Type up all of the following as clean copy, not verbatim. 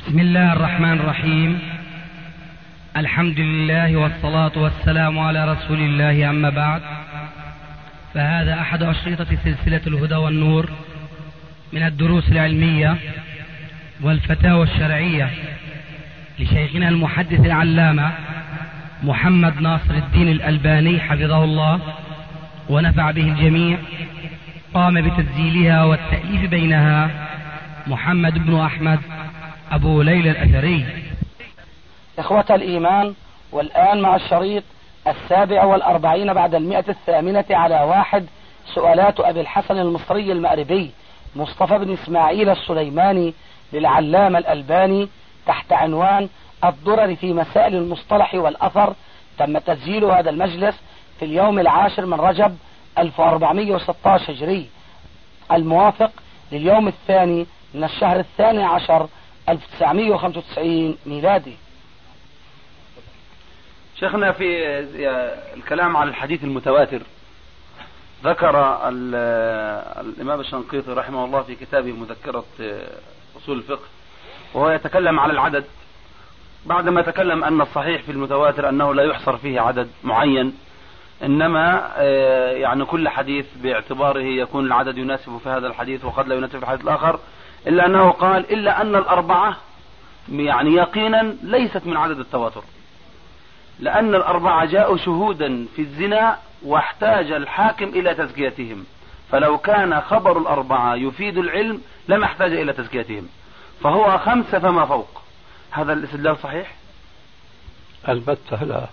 بسم الله الرحمن الرحيم. الحمد لله والصلاة والسلام على رسول الله، أما بعد، فهذا أحد أشرطة سلسلة الهدى والنور من الدروس العلمية والفتاوى الشرعية لشيخنا المحدث العلامة محمد ناصر الدين الألباني حفظه الله ونفع به الجميع. قام بتسجيلها والتأليف بينها محمد بن أحمد أبو ليلى الأثري. إخوة الإيمان، والآن مع الشريط 47 بعد 108 على 1، سؤالات أبي الحسن المصري المأربي مصطفى بن إسماعيل السليماني للعلامة الألباني تحت عنوان الضرر في مسائل المصطلح والأثر. تم تسجيل هذا المجلس في اليوم 10 من رجب 1416 هجري، الموافق لليوم 2 من الشهر 12 1995 ميلادي. شيخنا، في الكلام على الحديث المتواتر ذكر الإمام الشنقيطي رحمه الله في كتابه مذكرة أصول الفقه، وهو يتكلم على العدد بعدما تكلم أن الصحيح في المتواتر أنه لا يحصر فيه عدد معين، إنما يعني كل حديث باعتباره يكون العدد يناسب في هذا الحديث وقد لا يناسب في الحديث الآخر، إلا أنه قال إلا أن الأربعة يعني يقينا ليست من عدد التواتر، لأن الأربعة جاءوا شهودا في الزنا واحتاج الحاكم إلى تزكيتهم، فلو كان خبر الأربعة يفيد العلم لم يحتاج إلى تزكيتهم، فهو 5 فما فوق. هذا الاستدلال صحيح؟ البتة لا،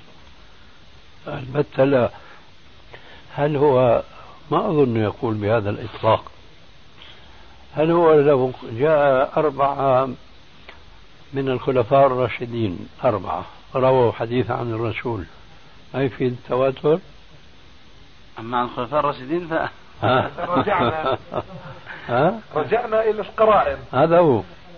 البتة لا. هل هو، ما أظن يقول بهذا الإطلاق، هل هو لو جاء 4 من الخلفاء الراشدين 4 رووا حديث عن الرسول ما يفيد التواتر؟ أما عن الخلفاء الراشدين رجعنا إلى القرائن، هذا هو.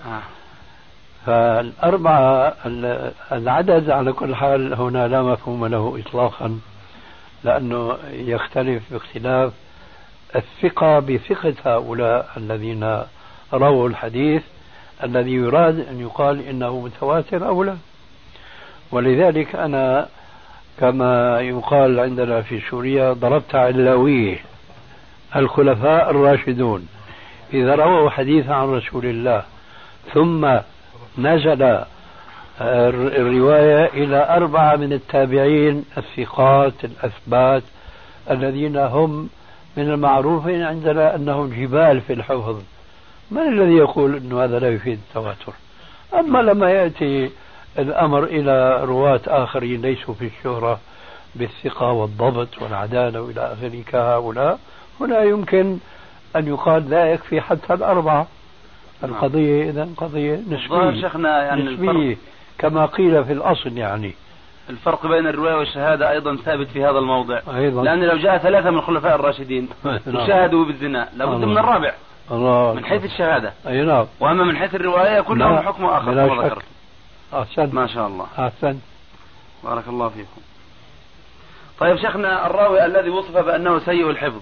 فالأربعة العدد على كل حال هنا لا مفهوم له إطلاقا، لأنه يختلف باختلاف الثقة بثقة هؤلاء الذين رووا الحديث الذي يراد أن يقال إنه متواتر أو لا. ولذلك أنا كما يقال عندنا في سوريا ضربت علاويه. الخلفاء الراشدون إذا رووا حديث عن رسول الله ثم نزل الرواية إلى 4 من التابعين الثقات الأثبات الذين هم من المعروف عندنا أنهم جبال في الحفظ، من الذي يقول أن هذا لا يفيد التواتر؟ أما لما يأتي الأمر إلى رواة آخرين ليسوا في الشهرة بالثقة والضبط والعدالة وإلى آخره كهؤلاء، هنا يمكن أن يقال لا يكفي حتى 4. القضية إذن قضية نسبية، شيخنا يعني نسبية كما قيل في الأصل. يعني الفرق بين الرواية والشهادة أيضا ثابت في هذا الموضع أيضا. لأن لو جاء 3 من الخلفاء الراشدين وشاهدوا بالزنا لابد من الرابع من حيث الشهادة، أي نعم. وأما من حيث الرواية كلهم حكم آخر كما ذكرت. أحسن، ما شاء الله، أحسن، بارك الله فيكم. طيب شيخنا، الراوي الذي وصف بأنه سيء الحفظ،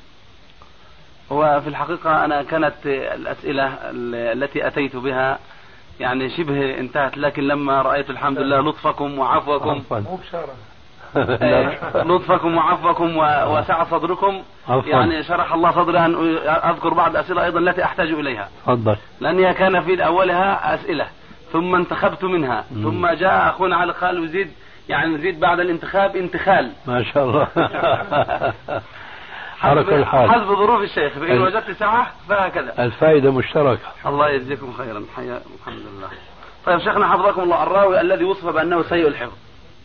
هو في الحقيقة أنا كانت الأسئلة التي أتيت بها يعني شبه انتهت، لكن لما رأيت الحمد لله لطفكم وعفوكم لطفكم وعفوكم وسع صدركم، يعني شرح الله صدري أن أذكر بعض الأسئلة أيضا التي أحتاج إليها، لأنها كان في أولها أسئلة ثم انتخبت منها ثم جاء أخونا علي قال وزيد، يعني نزيد بعد الانتخاب انتخال. ما شاء الله. حسب ظروف الشيخ، فإن وجدت ساعة فهكذا. الفائدة مشتركة. الله يجزيكم خيرا. الحمد لله. طيب شيخنا حفظكم الله، الراوي الذي وصف بأنه سيء الحفظ،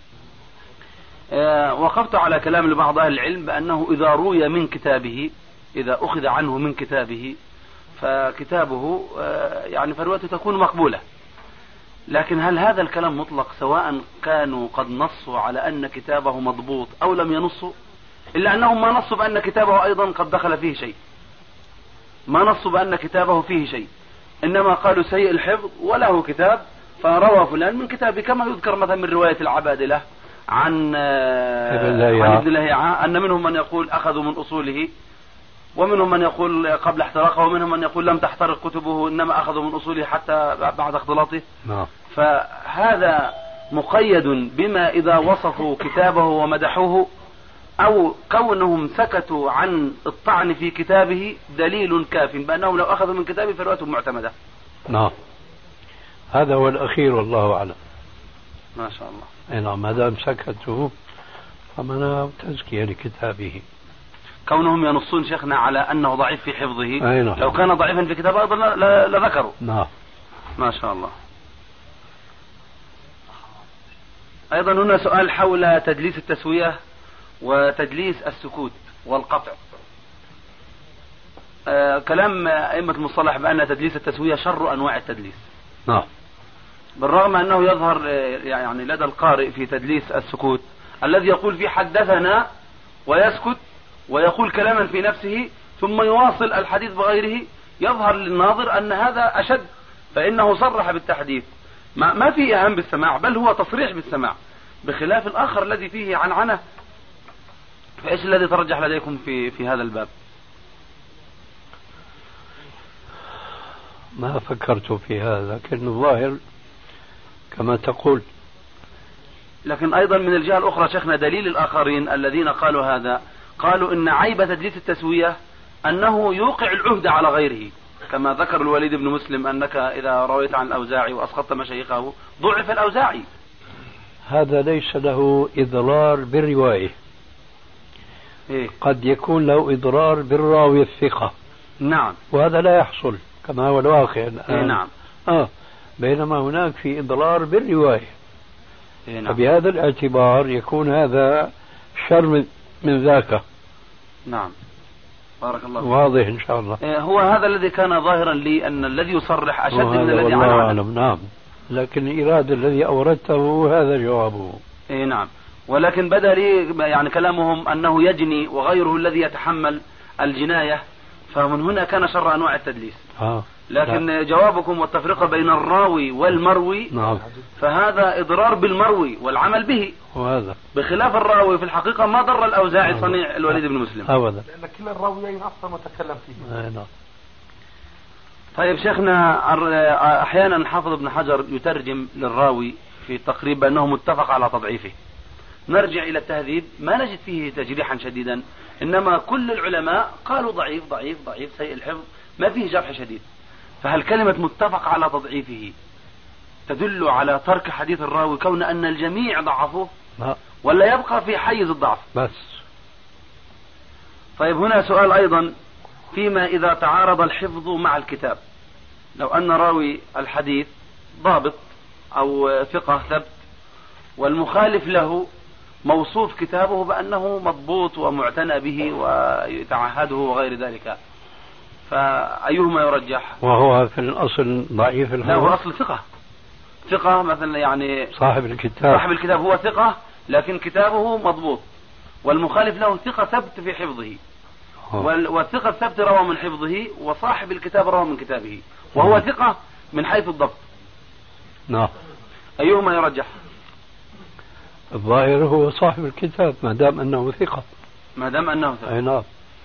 وقفت على كلام لبعض أهل العلم بأنه إذا روي من كتابه، إذا أخذ عنه من كتابه فكتابه يعني فرواته تكون مقبولة، لكن هل هذا الكلام مطلق سواء كانوا قد نصوا على أن كتابه مضبوط أو لم ينصوا؟ إلا أنهم ما نصوا بأن كتابه أيضا قد دخل فيه شيء، ما نصوا بأن كتابه فيه شيء، إنما قالوا سيء الحفظ وله كتاب فروى فلان من كتابه، كما يذكر مثلا من رواية العبادلة عن ابن لهيعة أن منهم من يقول أخذوا من أصوله ومنهم من يقول قبل احتراقه، ومنهم من يقول لم تحترق كتبه إنما أخذوا من أصوله حتى بعد اختلاطه. فهذا مقيد بما إذا وصفوا كتابه ومدحوه أو كونهم سكتوا عن الطعن في كتابه دليل كاف بأنهم لو أخذوا من كتابه فرواته معتمدة. نعم، هذا هو الأخير والله أعلم. ما شاء الله. نعم، ما دام سكتوا فمنع تزكية لكتابه. كونهم ينصون شيخنا على أنه ضعيف في حفظه، نعم. لو كان ضعيفا في كتابه أيضا لذكروا. نعم. ما شاء الله. أيضا هنا سؤال حول تدليس التسوية وتدليس السكوت والقطع. كلام أئمة المصطلح بأن تدليس التسوية شر أنواع التدليس. نعم. بالرغم أنه يظهر يعني لدى القارئ في تدليس السكوت الذي يقول فيه حدثنا ويسكت ويقول كلاما في نفسه ثم يواصل الحديث بغيره، يظهر للناظر أن هذا أشد، فإنه صرح بالتحديث، ما فيه أهم بالسماع، بل هو تصريح بالسماع، بخلاف الآخر الذي فيه عنعنة. فإيش الذي ترجح لديكم في هذا الباب؟ ما فكرت في هذا، لكن الظاهر كما تقول. لكن أيضا من الجهة الأخرى شيخنا دليل الآخرين الذين قالوا هذا، قالوا إن عيب تدليس التسوية أنه يوقع العهد على غيره، كما ذكر الوليد بن مسلم أنك إذا رويت عن الأوزاعي وأسقطت مشايخه ضعف الأوزاعي. هذا ليس له إضرار بالرواية. قد يكون له إضرار بالراوي الثقة. نعم. وهذا لا يحصل كما هو الواقع الآن. نعم. بينما هناك في إضرار بالرواية. نعم. فبهذا الاعتبار يكون هذا شر من ذاك. نعم. بارك الله فيك. واضح إن شاء الله. هو هذا الذي كان ظاهرا لي أن الذي يصرح أشد من الذي أعلم. نعم. لكن الإرادة الذي أوردته هذا جوابه. نعم. ولكن بدا لي يعني كلامهم أنه يجني وغيره الذي يتحمل الجناية، فمن هنا كان شر أنواع التدليس. لكن لا. جوابكم والتفرقة بين الراوي والمروي. نعم. فهذا إضرار بالمروي والعمل به، وهذا بخلاف الراوي في الحقيقة ما ضر الأوزاعي صنيع الوليد بن مسلم أبدا، لأن كلا الراويين أصلا متكلم فيه. نعم. طيب شيخنا، أحيانا حافظ ابن حجر يترجم للراوي في التقريب أنه متفق على تضعيفه. نرجع إلى التهذيب ما نجد فيه تجريحا شديدا، إنما كل العلماء قالوا ضعيف ضعيف ضعيف سيء الحفظ، ما فيه جرح شديد. فهل كلمة متفق على تضعيفه تدل على ترك حديث الراوي كون أن الجميع ضعفوه، ولا يبقى في حيز الضعف بس؟ طيب هنا سؤال أيضا، فيما إذا تعارض الحفظ مع الكتاب، لو أن راوي الحديث ضابط أو ثقة ثبت والمخالف له موصوف كتابه بأنه مضبوط ومعتنى به ويتعهده وغير ذلك، فأيهما يرجح؟ وهو في الأصل ضعيف. لا، هو أصل ثقة مثلا، يعني صاحب الكتاب هو ثقة لكن كتابه مضبوط، والمخالف له ثقة ثبت في حفظه، والثقة الثبت روى من حفظه، وصاحب الكتاب روى من كتابه وهو ثقة من حيث الضبط. نعم. أيهما يرجح؟ الظاهر هو صاحب الكتاب ما دام أنه ثقة. أي نعم.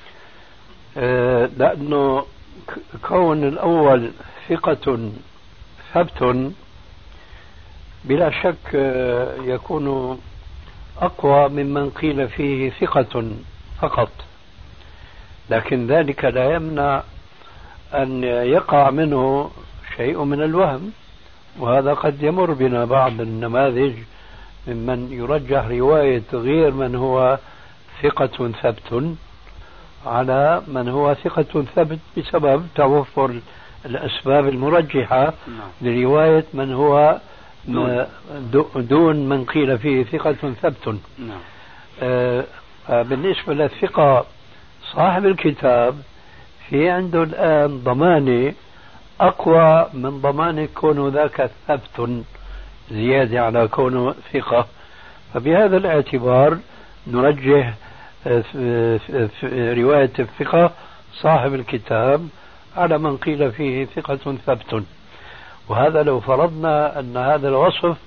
لأنه كون الأول ثقة ثبت بلا شك يكون أقوى ممن قيل فيه ثقة فقط، لكن ذلك لا يمنع أن يقع منه شيء من الوهم، وهذا قد يمر بنا بعض النماذج ممن يرجح رواية غير من هو ثقة ثبت على من هو ثقة ثبت بسبب توفر الأسباب المرجحة لرواية من هو دون من قيل فيه ثقة ثبت. بالنسبة للثقة صاحب الكتاب في عنده الآن ضمانة أقوى من ضمانة كونه ذاك ثبت زيادة على كونه ثقة، فبهذا الاعتبار نرجح رواية الثقة صاحب الكتاب على من قيل فيه ثقة ثبت. وهذا لو فرضنا أن هذا الوصف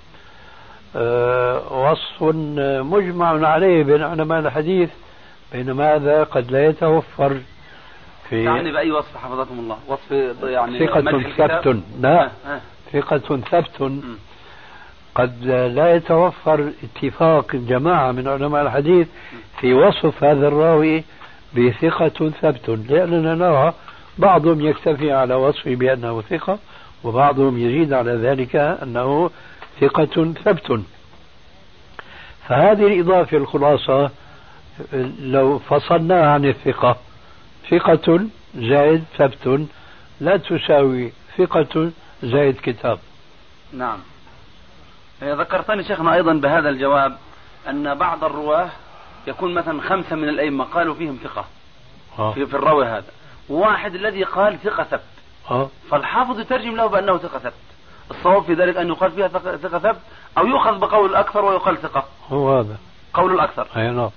وصف مجمع عليه بين علماء الحديث، بينما هذا قد لا يتوفر يعني بأي وصف حفظكم الله؟ وصف يعني ثقة ثبت؟ لا، ثقة ثبت. قد لا يتوفر اتفاق جماعة من علماء الحديث في وصف هذا الراوي بثقة ثبت، لأننا نرى بعضهم يكتفي على وصفه بأنه ثقة، وبعضهم يزيد على ذلك أنه ثقة ثبت. فهذه الإضافة الخلاصة لو فصلناها عن الثقة، ثقة زائد ثبت لا تساوي ثقة زائد كتاب. نعم. ذكرتني شيخنا أيضا بهذا الجواب أن بعض الرواه يكون مثلا 5 من الأئمة قالوا فيهم ثقة في الراوي هذا، وواحد الذي قال ثقة ثبت، فالحافظ يترجم له بأنه ثقة ثبت. الصواب في ذلك أن يقال فيها ثقة ثبت، أو يؤخذ بقول الأكثر ويقال ثقة. هو هذا قول الأكثر. أي نعم.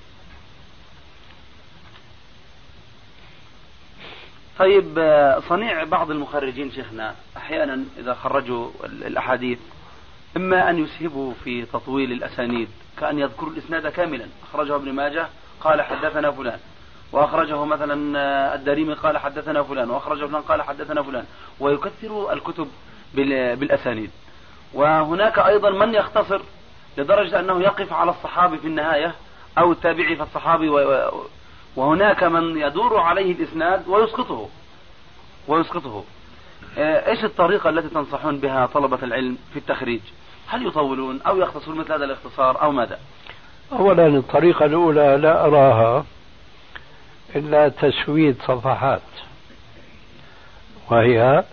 طيب، صنيع بعض المخرجين شيخنا أحيانا إذا خرجوا الأحاديث إما أن يسهبوا في تطويل الأسانيد، كأن يذكروا الإسناد كاملا، أخرجه ابن ماجه قال حدثنا فلان، وأخرجه مثلا الدارمي قال حدثنا فلان، وأخرجه فلان قال حدثنا فلان، ويكثروا الكتب بالأسانيد. وهناك أيضا من يختصر لدرجة أنه يقف على الصحابي في النهاية أو التابعي في الصحابي، وهناك من يدور عليه الإسناد ويسقطه. إيش الطريقة التي تنصحون بها طلبة العلم في التخريج؟ هل يطولون أو يختصرون مثل هذا الاختصار أو ماذا؟ أولا الطريقة الأولى لا أراها إلا تسويد صفحات، وهي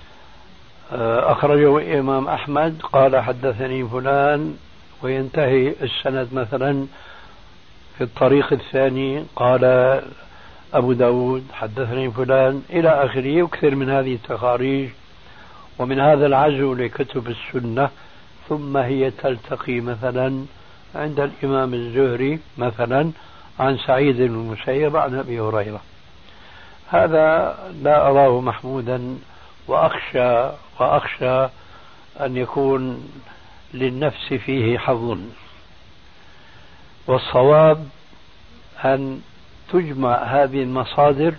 أخرجه الإمام أحمد قال حدثني فلان، وينتهي السند مثلا في الطريق الثاني قال أبو داود حدثني فلان إلى آخره. يكثر من هذه التخاريج ومن هذا العزو لكتب السنة، ثم هي تلتقي مثلا عند الإمام الزهري مثلا عن سعيد بن المسيب عن أبي هريرة. هذا لا أراه محمودا، وأخشى أن يكون للنفس فيه حظ. والصواب أن تجمع هذه المصادر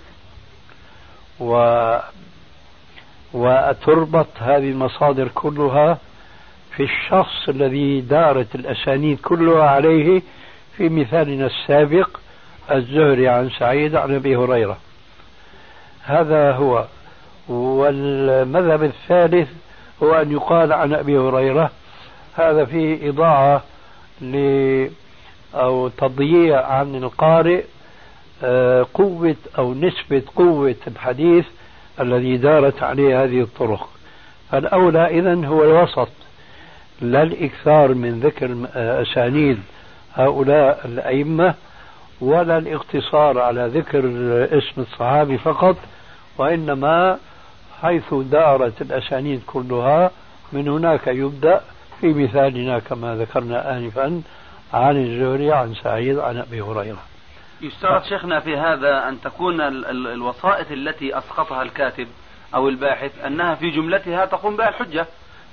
وتربط هذه المصادر كلها في الشخص الذي دارت الأسانيد كلها عليه، في مثالنا السابق الزهري عن سعيد عن أبي هريرة. هذا هو. والمذهب الثالث هو أن يقال عن أبي هريرة. هذا فيه إضاعة أو تضييع عن القارئ قوة أو نسبة قوة الحديث الذي دارت عليه هذه الطرق. فالأولى إذن هو الوسط، لا الإكثار من ذكر أسانيد هؤلاء الأئمة، ولا الاقتصار على ذكر اسم الصحابي فقط، وإنما حيث دارت الأسانيد كلها من هناك يبدأ، في مثالنا كما ذكرنا آنفا عن الزهري عن سعيد عن أبي هريرة. يشترط شيخنا في هذا أن تكون الوسائط التي أسقطها الكاتب أو الباحث أنها في جملتها تقوم بها الحجة،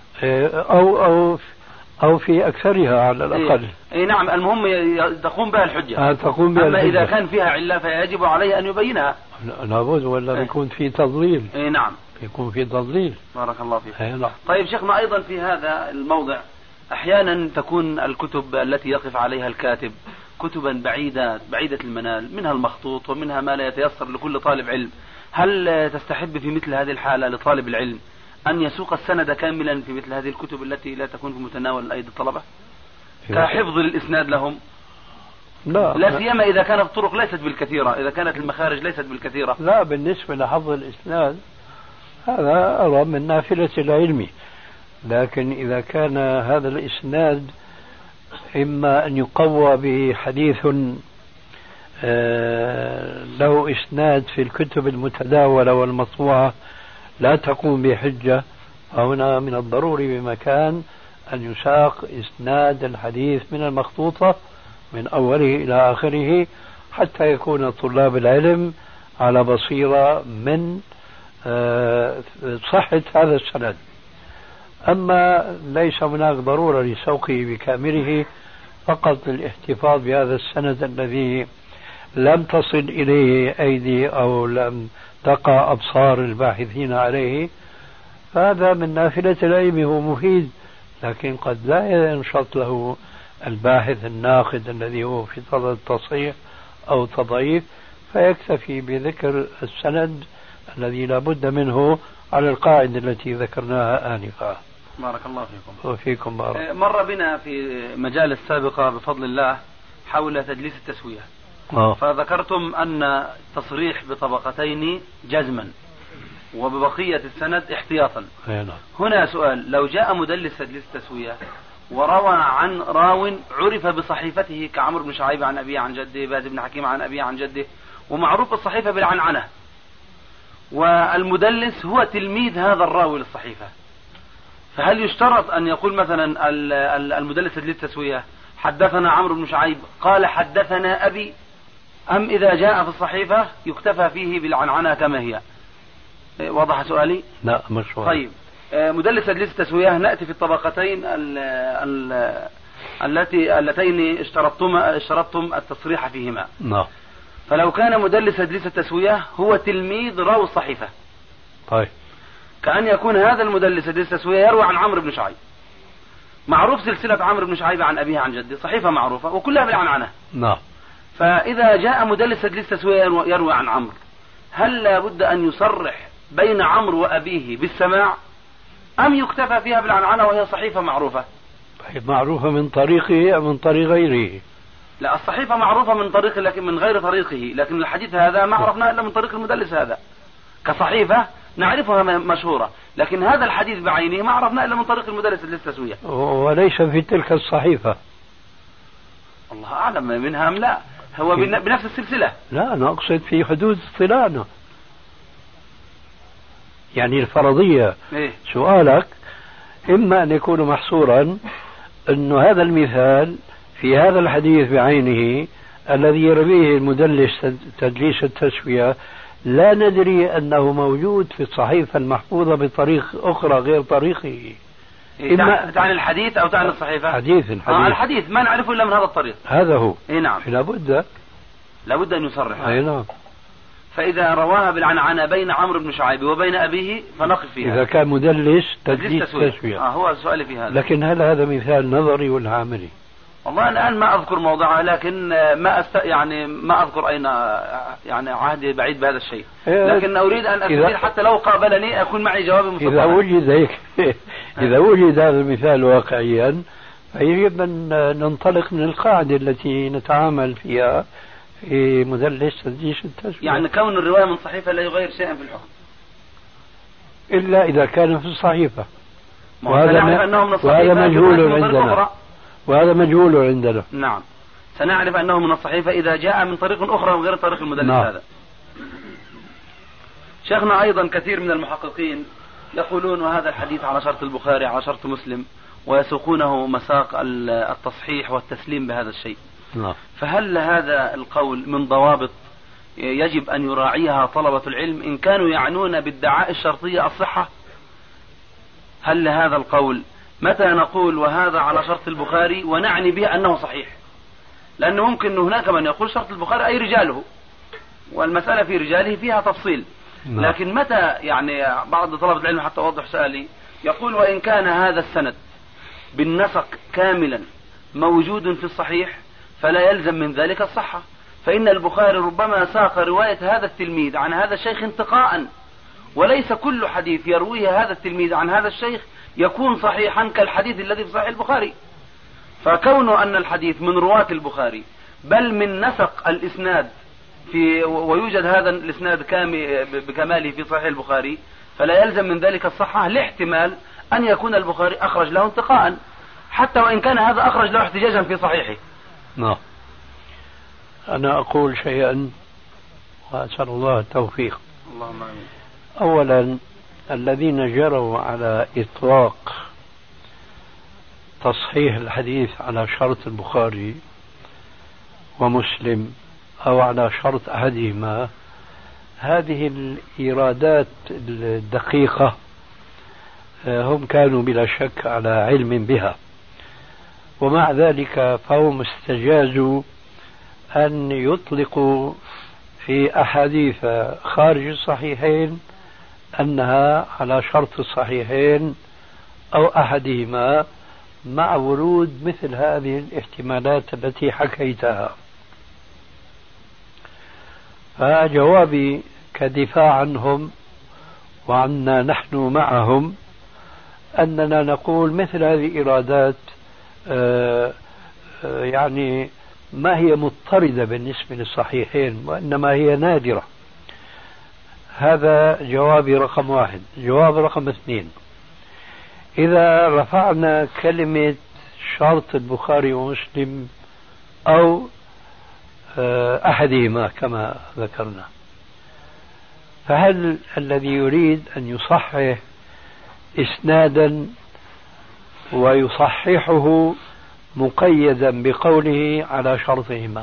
أو في أكثرها على الأقل. إيه نعم، المهم تقوم بها الحجة. تقوم بها أما الحجة. إذا كان فيها علة فيجب عليه أن يبينها. لابد، ولا يكون في تضليل. إيه نعم، يكون في تضليل. بارك الله فيك. نعم. طيب شيخنا، أيضا في هذا الموضع أحيانا تكون الكتب التي يقف عليها الكاتب كتبا بعيدة المنال، منها المخطوط ومنها ما لا يتيسر لكل طالب علم. هل تستحب في مثل هذه الحالة لطالب العلم أن يسوق السند كاملا في مثل هذه الكتب التي لا تكون في متناول أيدي الطلبة كحفظ للإسناد لهم؟ لا سيما إذا كانت الطرق ليست بالكثيرة، إذا كانت المخارج ليست بالكثيرة. لا، بالنسبة لحفظ الإسناد هذا أرى من نافلة العلم، لكن إذا كان هذا الإسناد إما أن يقوى به حديث له إسناد في الكتب المتداولة والمطبوعة لا تقوم بحجة، فهنا من الضروري بمكان أن يساق إسناد الحديث من المخطوطة من أوله إلى آخره، حتى يكون طلاب العلم على بصيرة من صحة هذا السند. أما ليس هناك ضرورة لسوقه بكامله، فقط الاحتفاظ بهذا السند الذي لم تصل إليه أيدي أو لم تقع أبصار الباحثين عليه، هذا من نافلة العلم هو مفيد، لكن قد لا ينشط له الباحث الناقد الذي هو في صدد التصحيح أو تضعيف، فيكتفي بذكر السند الذي لا بد منه على القاعدة التي ذكرناها آنفا. بارك الله فيكم. وفيكم بارك. مر بنا في مجالس سابقة بفضل الله حول تدليس التسوية، فذكرتم أن التصريح بطبقتين جزما وببقية السند احتياطا. هنا سؤال: لو جاء مدلس تدليس التسوية وروى عن راو عرف بصحيفته كعمرو بن شعيب عن أبيه عن جده، باز بن حكيم عن أبيه عن جده، ومعروف الصحيفة بالعنعنة، والمدلس هو تلميذ هذا الراوي للصحيفة، فهل يشترط أن يقول مثلا المدلس تدليس التسوية حدثنا عمرو بن شعيب قال حدثنا أبي، أم إذا جاء في الصحيفة يكتفى فيه بالعنعنة كما هي؟ وضح سؤالي؟ لا مش واضح. طيب، مدلس تدليس التسوية، نأتي في الطبقتين اللتين اشترطتم التصريح فيهما. نعم. فلو كان مدلس تدليس التسوية هو تلميذ راوي الصحيفة، طيب، كأن يكون هذا المدلس تدليس التسوية يروي عن عمرو بن شعيب، معروف سلسلة عمرو بن شعيب عن أبيه عن جده، صحيفة معروفة وكلها بالعنعنة. نعم. فإذا جاء مدلس تدليس التسوية يروي عن عمرو، هل لا بد أن يصرح بين عمرو وأبيه بالسماع، أم يكتفى فيها بالعنعنة وهي صحيفة معروفة؟ طيب، معروفة من طريقه أم من طريق غيره؟ لا، الصحيفة معروفة من طريقه لكن من غير طريقه، لكن الحديث هذا ما عرفناه إلا من طريق المدلس هذا، كصحيفة نعرفها مشهورة، لكن هذا الحديث بعينه ما عرفناه إلا من طريق المدلس للتسوية. وليس في تلك الصحيفة. الله أعلم منها أم لا، هو بنفس السلسلة. لا، أنا أقصد في حدود اطلاعنا، يعني الفرضية. إيه؟ سؤالك إما أن يكون محصورا أنه هذا المثال في هذا الحديث بعينه الذي يرويه المدلس تدليس التسوية لا ندري أنه موجود في الصحيفة المحفوظة بطريق أخرى غير طريقه. إما تعني الحديث أو تعني الصحيفة؟ الحديث الحديث ما نعرفه إلا من هذا الطريق. هذا هو. إيه نعم. لابد أن يصرح. أي نعم. فإذا رواها بالعنعنة بين عمرو بن شعيب وبين أبيه فنقف فيها. إذا كان مدلس تدليس تسوية. هو السؤال في هذا. لكن هل هذا مثال نظري ولا عملي؟ والله الآن ما أذكر موضعه، لكن ما أذكر أين عهدي بعيد بهذا الشيء، لكن أريد أن أستفيد حتى لو قابلني أكون معي جواب مستطيع. إذا وجد هذا المثال واقعيا فيجب أن ننطلق من القاعدة التي نتعامل فيها في مدلس تدليس التسوية. يعني كون الرواية من صحيفة لا يغير شيئا في الحكم إلا إذا كان في الصحيفة، وهذا مجهول عندنا. نعم، سنعرف أنه من الصحيفة إذا جاء من طريق أخرى وغير طريق المدلس. نعم. هذا شيخنا أيضا كثير من المحققين يقولون وهذا الحديث على شرط البخاري على شرط مسلم، ويسوقونه مساق التصحيح والتسليم بهذا الشيء. نعم. فهل هذا القول من ضوابط يجب أن يراعيها طلبة العلم إن كانوا يعنون بالدعاء الشرطية الصحة؟ هل هذا القول متى نقول وهذا على شرط البخاري ونعني به أنه صحيح؟ لأنه ممكن هناك من يقول شرط البخاري أي رجاله، والمسألة في رجاله فيها تفصيل. لكن متى بعض طلبة العلم حتى أوضح سؤالي يقول وإن كان هذا السند بالنسق كاملا موجود في الصحيح فلا يلزم من ذلك الصحة، فإن البخاري ربما ساق رواية هذا التلميذ عن هذا الشيخ انتقاء، وليس كل حديث يرويه هذا التلميذ عن هذا الشيخ يكون صحيحا كالحديث الذي في صحيح البخاري. فكون أن الحديث من رواة البخاري بل من نسق الإسناد ويوجد هذا الإسناد بكماله في صحيح البخاري فلا يلزم من ذلك الصحة، لاحتمال أن يكون البخاري أخرج له انتقاء حتى وإن كان هذا أخرج له احتجاجا في صحيحه. نعم. أنا أقول شيئا وأسأل الله التوفيق. اللهم آمين. أولا، الذين جروا على إطلاق تصحيح الحديث على شرط البخاري ومسلم أو على شرط أحدهما، هذه الإيرادات الدقيقة هم كانوا بلا شك على علم بها، ومع ذلك فهم استجازوا أن يطلقوا في أحاديث خارج الصحيحين أنها على شرط الصحيحين أو أحدهما، مع ورود مثل هذه الاحتمالات التي حكيتها. فجوابي كدفاع عنهم وعنا نحن معهم أننا نقول مثل هذه الإيرادات يعني ما هي مضطردة بالنسبة للصحيحين، وإنما هي نادرة. هذا جوابي رقم واحد. جواب رقم اثنين: إذا رفعنا كلمة شرط البخاري ومسلم أو أحدهما كما ذكرنا، فهل الذي يريد أن يصحح إسنادا ويصححه مقيدا بقوله على شرطهما،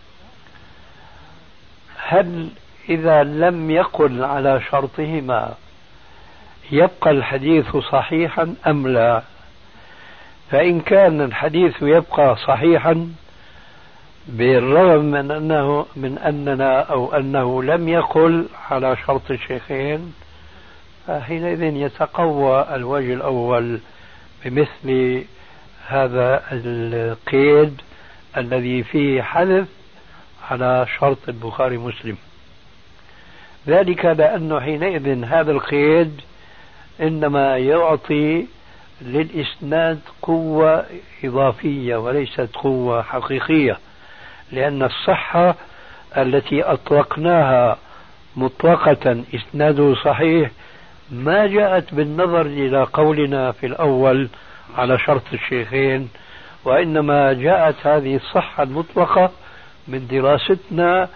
هل إذا لم يقل على شرطهما يبقى الحديث صحيحا أم لا؟ فإن كان الحديث يبقى صحيحا بالرغم من أنه لم يقل على شرط الشيخين، فحينئذ يتقوى الوجه الأول بمثل هذا القيد الذي فيه حذف على شرط البخاري مسلم. ذلك لأنه حينئذ هذا القيد إنما يعطي للإسناد قوة إضافية وليست قوة حقيقية، لأن الصحة التي أطلقناها مطلقة إسناده صحيح ما جاءت بالنظر إلى قولنا في الأول على شرط الشيخين، وإنما جاءت هذه الصحة المطلقة من دراستنا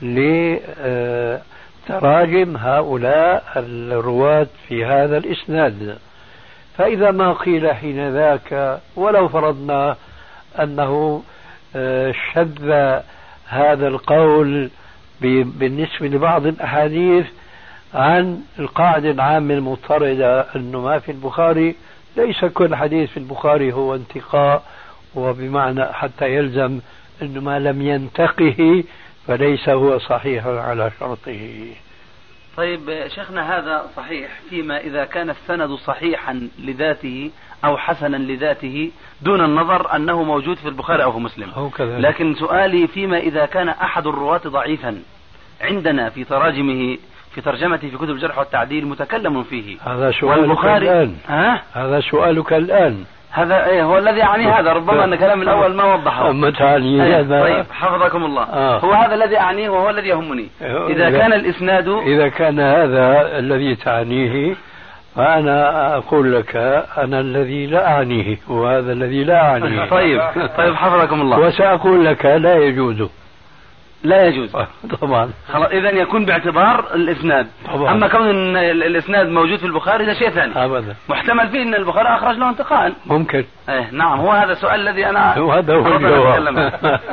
لتراجم هؤلاء الرواة في هذا الإسناد. فإذا ما قيل حين ذاك ولو فرضنا أنه شذ هذا القول بالنسبة لبعض الأحاديث عن القاعدة العامة المضطردة أنه ما في البخاري، ليس كل حديث في البخاري هو انتقاء، وبمعنى حتى يلزم أنه ما لم ينتقه فليس هو صحيح على شرطه. طيب شيخنا، هذا صحيح فيما إذا كان السند صحيحا لذاته أو حسنا لذاته دون النظر أنه موجود في البخاري أو في مسلم. لكن سؤالي فيما إذا كان أحد الرواة ضعيفا عندنا في ترجمته في كتب الجرح والتعديل متكلم فيه، هذا سؤالك الآن. هذا سؤالك الآن. هذا هو الذي يعني هذا ربما أن كلام الأول ما وضحه. طيب حفظكم الله. هو هذا الذي أعنيه وهو الذي يهمني. إذا كان الإسناد، إذا كان هذا الذي تعنيه فأنا أقول لك أنا الذي لا أعنيه وهذا الذي لا أعنيه. طيب حفظكم الله. وسأقول لك لا يجوز. لا يجوز طبعا. خلاص، إذا يكون باعتبار الإسناد طبعا. أما كون الإسناد موجود في البخاري ده شيء ثاني. أبدا. محتمل فيه أن البخاري أخرج له انتقاء. ممكن. نعم، هو هذا السؤال الذي أنا هذا هو الجواب.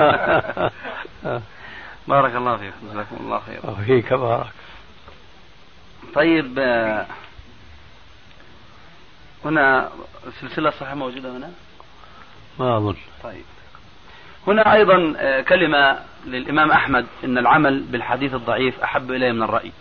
بارك الله فيك، جزاكم الله خير. وفيك بارك. طيب هنا السلسلة الصحيحة موجودة هنا؟ ما أظن. طيب هنا أيضا كلمة للإمام أحمد: إن العمل بالحديث الضعيف أحب إليه من الرأي.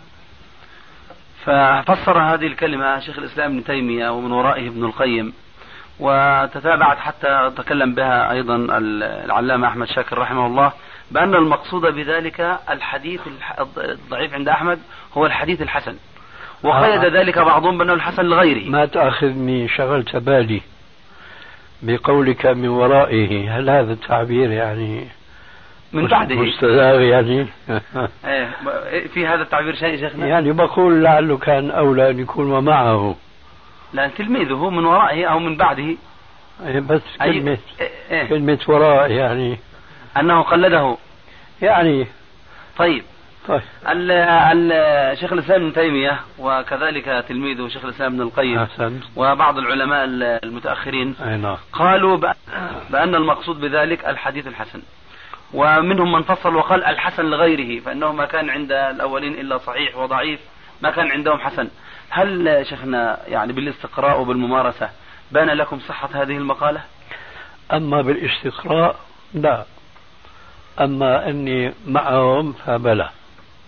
ففسر هذه الكلمة شيخ الإسلام ابن تيمية ومن ورائه ابن القيم، وتتابعت حتى تكلم بها أيضا العلامة أحمد شاكر رحمه الله، بأن المقصود بذلك الحديث الضعيف عند أحمد هو الحديث الحسن، وقيد ذلك بعضهم بأنه الحسن لغيره. ما تأخذني شغلت بالي بقولك من ورائه، هل هذا التعبير يعني من بعده مستدار يعني؟ في هذا التعبير شيء شيخنا؟ يعني بقول لعله كان أولى أن يكون ومعه، لا تلميذه من ورائه أو من بعده. بس كلمة وراء يعني أنه قلده يعني. طيب شيخ الإسلام ابن تيمية وكذلك تلميذه شيخ الإسلام ابن القيم وبعض العلماء المتأخرين قالوا بأن المقصود بذلك الحديث الحسن، ومنهم من فصل وقال الحسن لغيره، فإنه ما كان عند الأولين إلا صحيح وضعيف، ما كان عندهم حسن. هل شيخنا يعني بالاستقراء وبالممارسة بان لكم صحة هذه المقالة؟ أما بالاستقراء لا، أما أني معهم فبلى.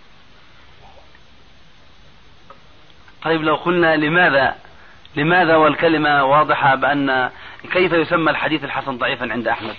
طيب لو قلنا لماذا والكلمة واضحة بأن كيف يسمى الحديث الحسن ضعيفا عند أحمد؟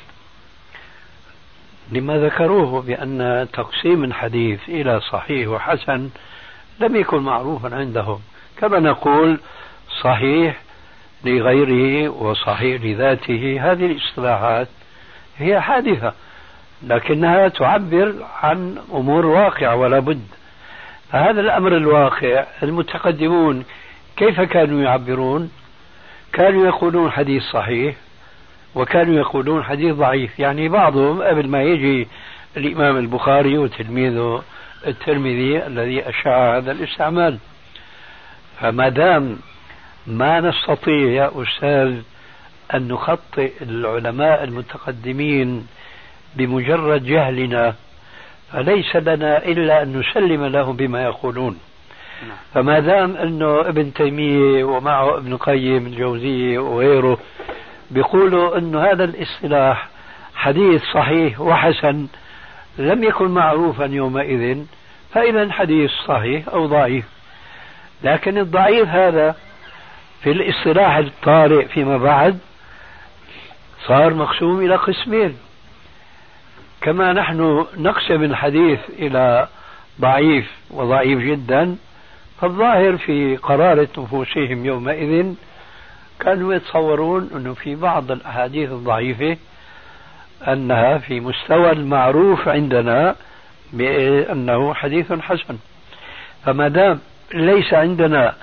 لما ذكروه بأن تقسيم الحديث إلى صحيح وحسن لم يكن معروفا عندهم، كما نقول صحيح لغيره وصحيح لذاته. هذه الاصطلاحات هي حادثة لكنها تعبر عن أمور واقعة ولا بد. فهذا الأمر الواقع المتقدمون كيف كانوا يعبرون؟ كانوا يقولون حديث صحيح وكانوا يقولون حديث ضعيف. يعني بعضهم قبل ما يجي الإمام البخاري وتلميذه الترمذي الذي أشاع هذا الاستعمال. فما دام ما نستطيع يا أستاذ أن نخطئ العلماء المتقدمين بمجرد جهلنا، فليس لنا إلا أن نسلم لهم بما يقولون. فما دام أنه ابن تيمية ومعه ابن قيم الجوزية وغيره بيقولوا أنه هذا الاصطلاح حديث صحيح وحسن لم يكن معروفا يومئذ، فإذا حديث صحيح أو ضعيف. لكن الضعيف هذا في الاصطلاح الطارئ فيما بعد صار مقسوم إلى قسمين، كما نحن نقسم الحديث إلى ضعيف وضعيف جدا. فالظاهر في قرارة نفوسهم يومئذ كانوا يتصورون أنه في بعض الأحاديث الضعيفة أنها في مستوى المعروف عندنا بأنه حديث حسن. فما دام ليس عندنا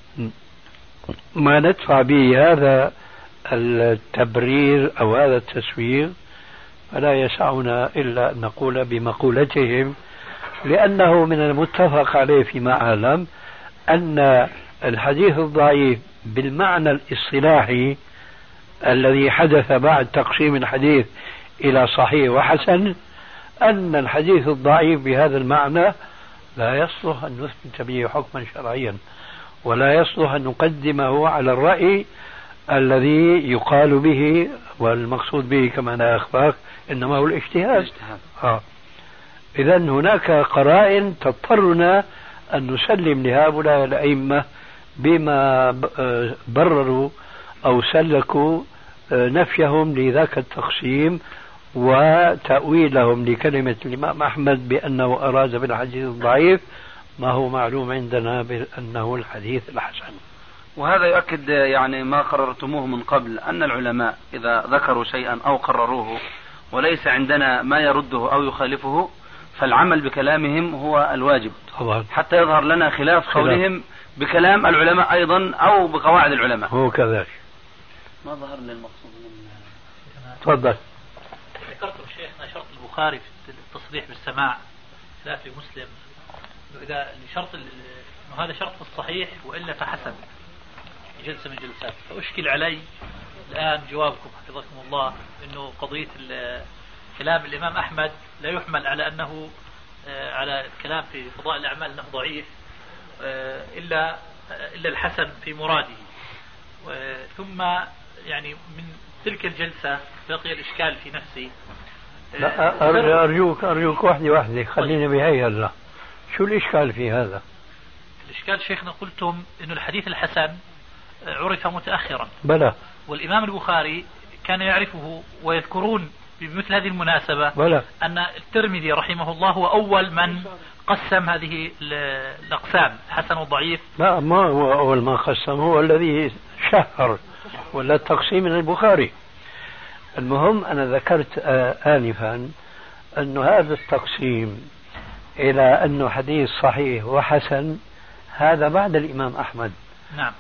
ما ندفع به هذا التبرير أو هذا التسوير، فلا يسعنا إلا أن نقول بمقولتهم، لأنه من المتفق عليه فيما أعلم أن الحديث الضعيف بالمعنى الاصطلاحي الذي حدث بعد تقسيم الحديث إلى صحيح وحسن، أن الحديث الضعيف بهذا المعنى لا يصلح أن نثبت به حكما شرعيا، ولا يصلح أن نقدمه على الرأي الذي يقال به والمقصود به كما لا أخفاك إنما هو الاجتهاد. إذا هناك قرائن تضطرنا أن نسلم لهؤلاء الأئمة بما برروا أو سلكوا نفيهم لذاك التقسيم وتأويلهم لكلمة الإمام أحمد بأنه أراد بالحديث الضعيف ما هو معلوم عندنا بأنه الحديث الحسن. وهذا يؤكد يعني ما قررتموه من قبل، أن العلماء إذا ذكروا شيئا أو قرروه وليس عندنا ما يرده أو يخالفه فالعمل بكلامهم هو الواجب طبعا، حتى يظهر لنا خلاف قولهم بكلام العلماء أيضا أو بقواعد العلماء. هو كذلك. ما ظهر لي المقصود من تفضل. ذكرتم شيخنا شرط البخاري في التصريح بالسماع لا في مسلم، إذا شرط هذا شرط في الصحيح وإلا فحسن جلسة من جلسات. فأشكل علي الآن جوابكم حفظكم الله أنه قضية كلام الإمام أحمد لا يحمل على أنه على الكلام في فضاء الأعمال أنه ضعيف إلا الحسن في مراده. ثم يعني من تلك الجلسة بقي الإشكال في نفسي. لا أرجوك واحدة خلينا بهي هلا. شو الإشكال في هذا؟ الإشكال شيخنا قلتم إنه الحديث الحسن عرف متأخرا بلى، والإمام البخاري كان يعرفه، ويذكرون بمثل هذه المناسبة بلى أن الترمذي رحمه الله هو أول من قسم هذه الأقسام الحسن والضعيف. لا، ما هو أول ما قسم، هو الذي شهر ولا التقسيم من البخاري. المهم أنا ذكرت آنفا أن هذا التقسيم إلى أنه حديث صحيح وحسن هذا بعد الإمام أحمد. نعم.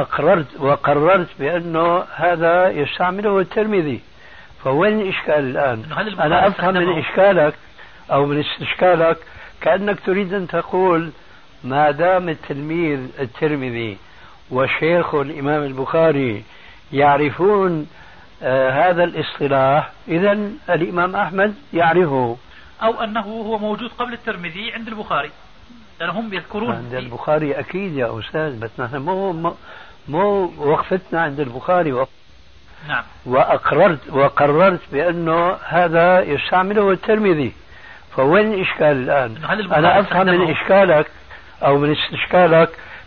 وقررت بأنه هذا يستعمله الترمذي. فوين الإشكال الآن؟ أنا أفهم من إشكالك أو من استشكالك كأنك تريد أن تقول ما دام التلميذ الترمذي وشيخه الإمام البخاري يعرفون هذا الاصطلاح إذا الإمام أحمد يعرفه، أو أنه هو موجود قبل الترمذي عند البخاري، لأنهم يذكرون عند البخاري أكيد يا أستاذ، بس نحن مو وقفتنا عند البخاري. نعم. وقررت بأنه هذا يستعمله الترمذي. فوين الإشكال الآن؟ أنا أفهم من إشكالك أو من استشكالك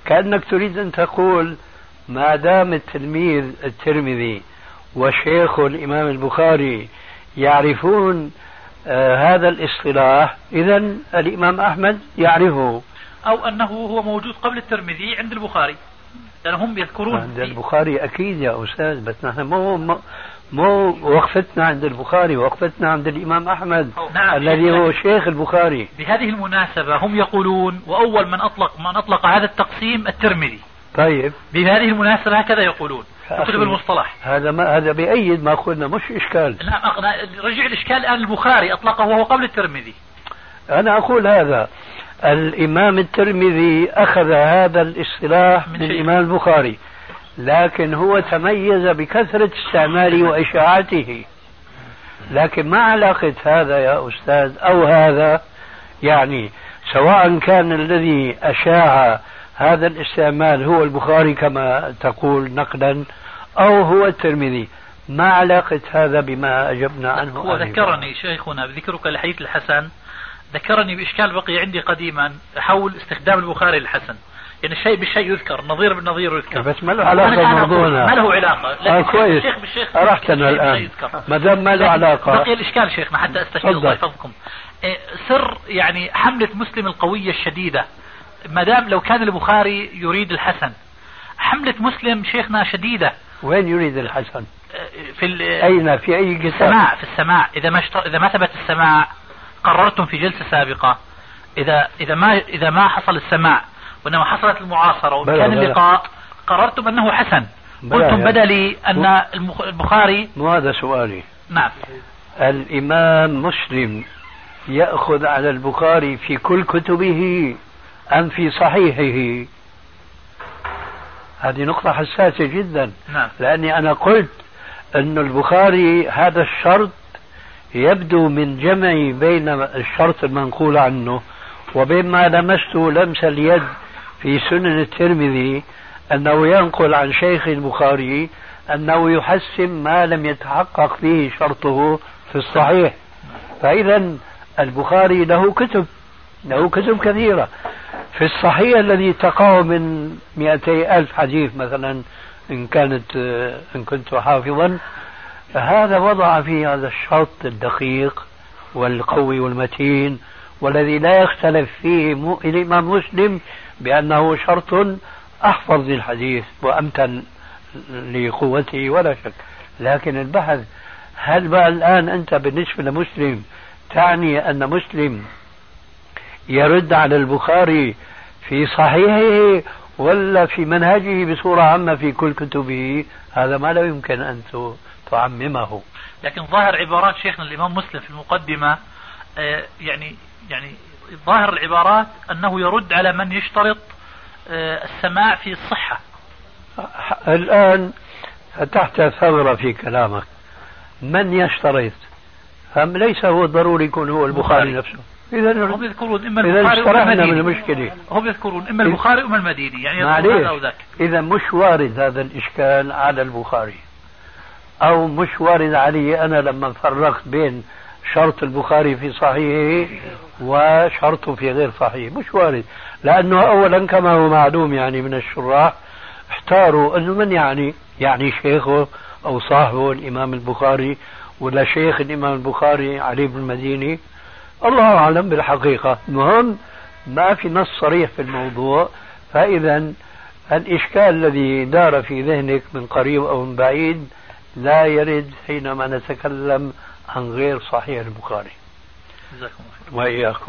كأنك تريد أن تقول ما دام التلميذ الترمذي وشيخ الإمام البخاري يعرفون هذا الاصطلاح، إذا الإمام أحمد يعرفه، أو أنه هو موجود قبل الترمذي عند البخاري، لأن هم يذكرون عند البخاري أكيد يا أستاذ، بس نحن مو وقفتنا عند البخاري، وقفتنا عند الإمام أحمد نعم الذي هو شيخ البخاري. بهذه المناسبة هم يقولون وأول من أطلق هذا التقسيم الترمذي. طيب بهذه المناسبة هكذا يقولون في كتب المصطلح. هذا بأيد ما قلنا، مش إشكال. نعم رجع الإشكال الآن البخاري أطلقه وهو قبل الترمذي. أنا أقول هذا الإمام الترمذي أخذ هذا الاصطلاح من الإمام البخاري، لكن هو تميز بكثرة استعماله وإشاعته. لكن ما علاقة هذا يا أستاذ أو هذا، يعني سواء كان الذي أشاع هذا الاستعمال هو البخاري كما تقول نقلا أو هو الترمذي، ما علاقة هذا بما أجبنا عنه؟ هو ذكرني شيخنا بذكرك لحديث الحسن، ذكرني بإشكال بقي عندي قديما حول استخدام البخاري للحسن، يعني الشيء بالشيء يذكر، النظير بالنظير يذكر، بس ما له علاقة بموضوعنا. ما له علاقة. كويس، الشيخ بالشيخ أرحتنا الآن ما دام ما له علاقة. بقي الإشكال شيخنا حتى أستشهد الله يحفظكم، سر يعني حملة مسلم القوية الشديدة، ما دام لو كان البخاري يريد الحسن، حملة مسلم شيخنا شديدة. وين يريد الحسن؟ أين في أي كتاب؟ في السماع. إذا ما ثبت السماع قررتم في جلسة سابقة، إذا ما حصل السماع وإنما حصلت المعاصرة وكان اللقاء، قررتم أنه حسن. قلتم بدلي أن البخاري. وهذا سؤالي. نعم. الإمام مسلم يأخذ على البخاري في كل كتبه أم في صحيحه؟ هذه نقطة حساسة جدا. نعم. لأني أنا قلت أن البخاري هذا الشرط يبدو من جمع بين الشرط المنقول عنه وبين ما لمسته لمس اليد في سنن الترمذي، أنه ينقل عن شيخ البخاري أنه يحسن ما لم يتحقق فيه شرطه في الصحيح. فإذا البخاري له كتب كثيرة في الصحيح الذي تقع من 200,000 حديث مثلا إن كنت حافظا، فهذا وضع فيه هذا الشرط الدقيق والقوي والمتين والذي لا يختلف فيه الإمام مسلم بأنه شرط أحفظ للحديث وأمتن لقوته ولا شك. لكن البحث، هل بقى الآن أنت بالنسبة لمسلم تعني أن مسلم يرد على البخاري في صحيحه ولا في منهجه بصورة عامة في كل كتبه؟ هذا ما لا يمكن أن تعممه. لكن ظاهر عبارات شيخنا الإمام مسلم في المقدمة يعني ظاهر العبارات أنه يرد على من يشترط السماع في الصحة. الآن فتحت ثغرة في كلامك، من يشترط؟ ليس هو ضروري يكون هو البخاري نفسه. إذا هم يذكرون إما البخاري وإما المديني. هم يذكرون إما البخاري وإما المديني، يعني هذا أو ذاك. إذا مش وارد هذا الإشكال على البخاري، أو مش وارد علي أنا لما فرقت بين شرط البخاري في صحيحه وشرطه في غير صحيح، مش وارد. لأنه أولا كما هو معلوم يعني من الشراح احتاروا أنه من يعني شيخه أو صاحبه الإمام البخاري ولا شيخ الإمام البخاري علي بن المديني، الله أعلم بالحقيقة. المهم ما في نص صريح في الموضوع. فإذا الإشكال الذي دار في ذهنك من قريب أو من بعيد لا يرد حينما نتكلم عن غير صحيح البخاري. وإياكم.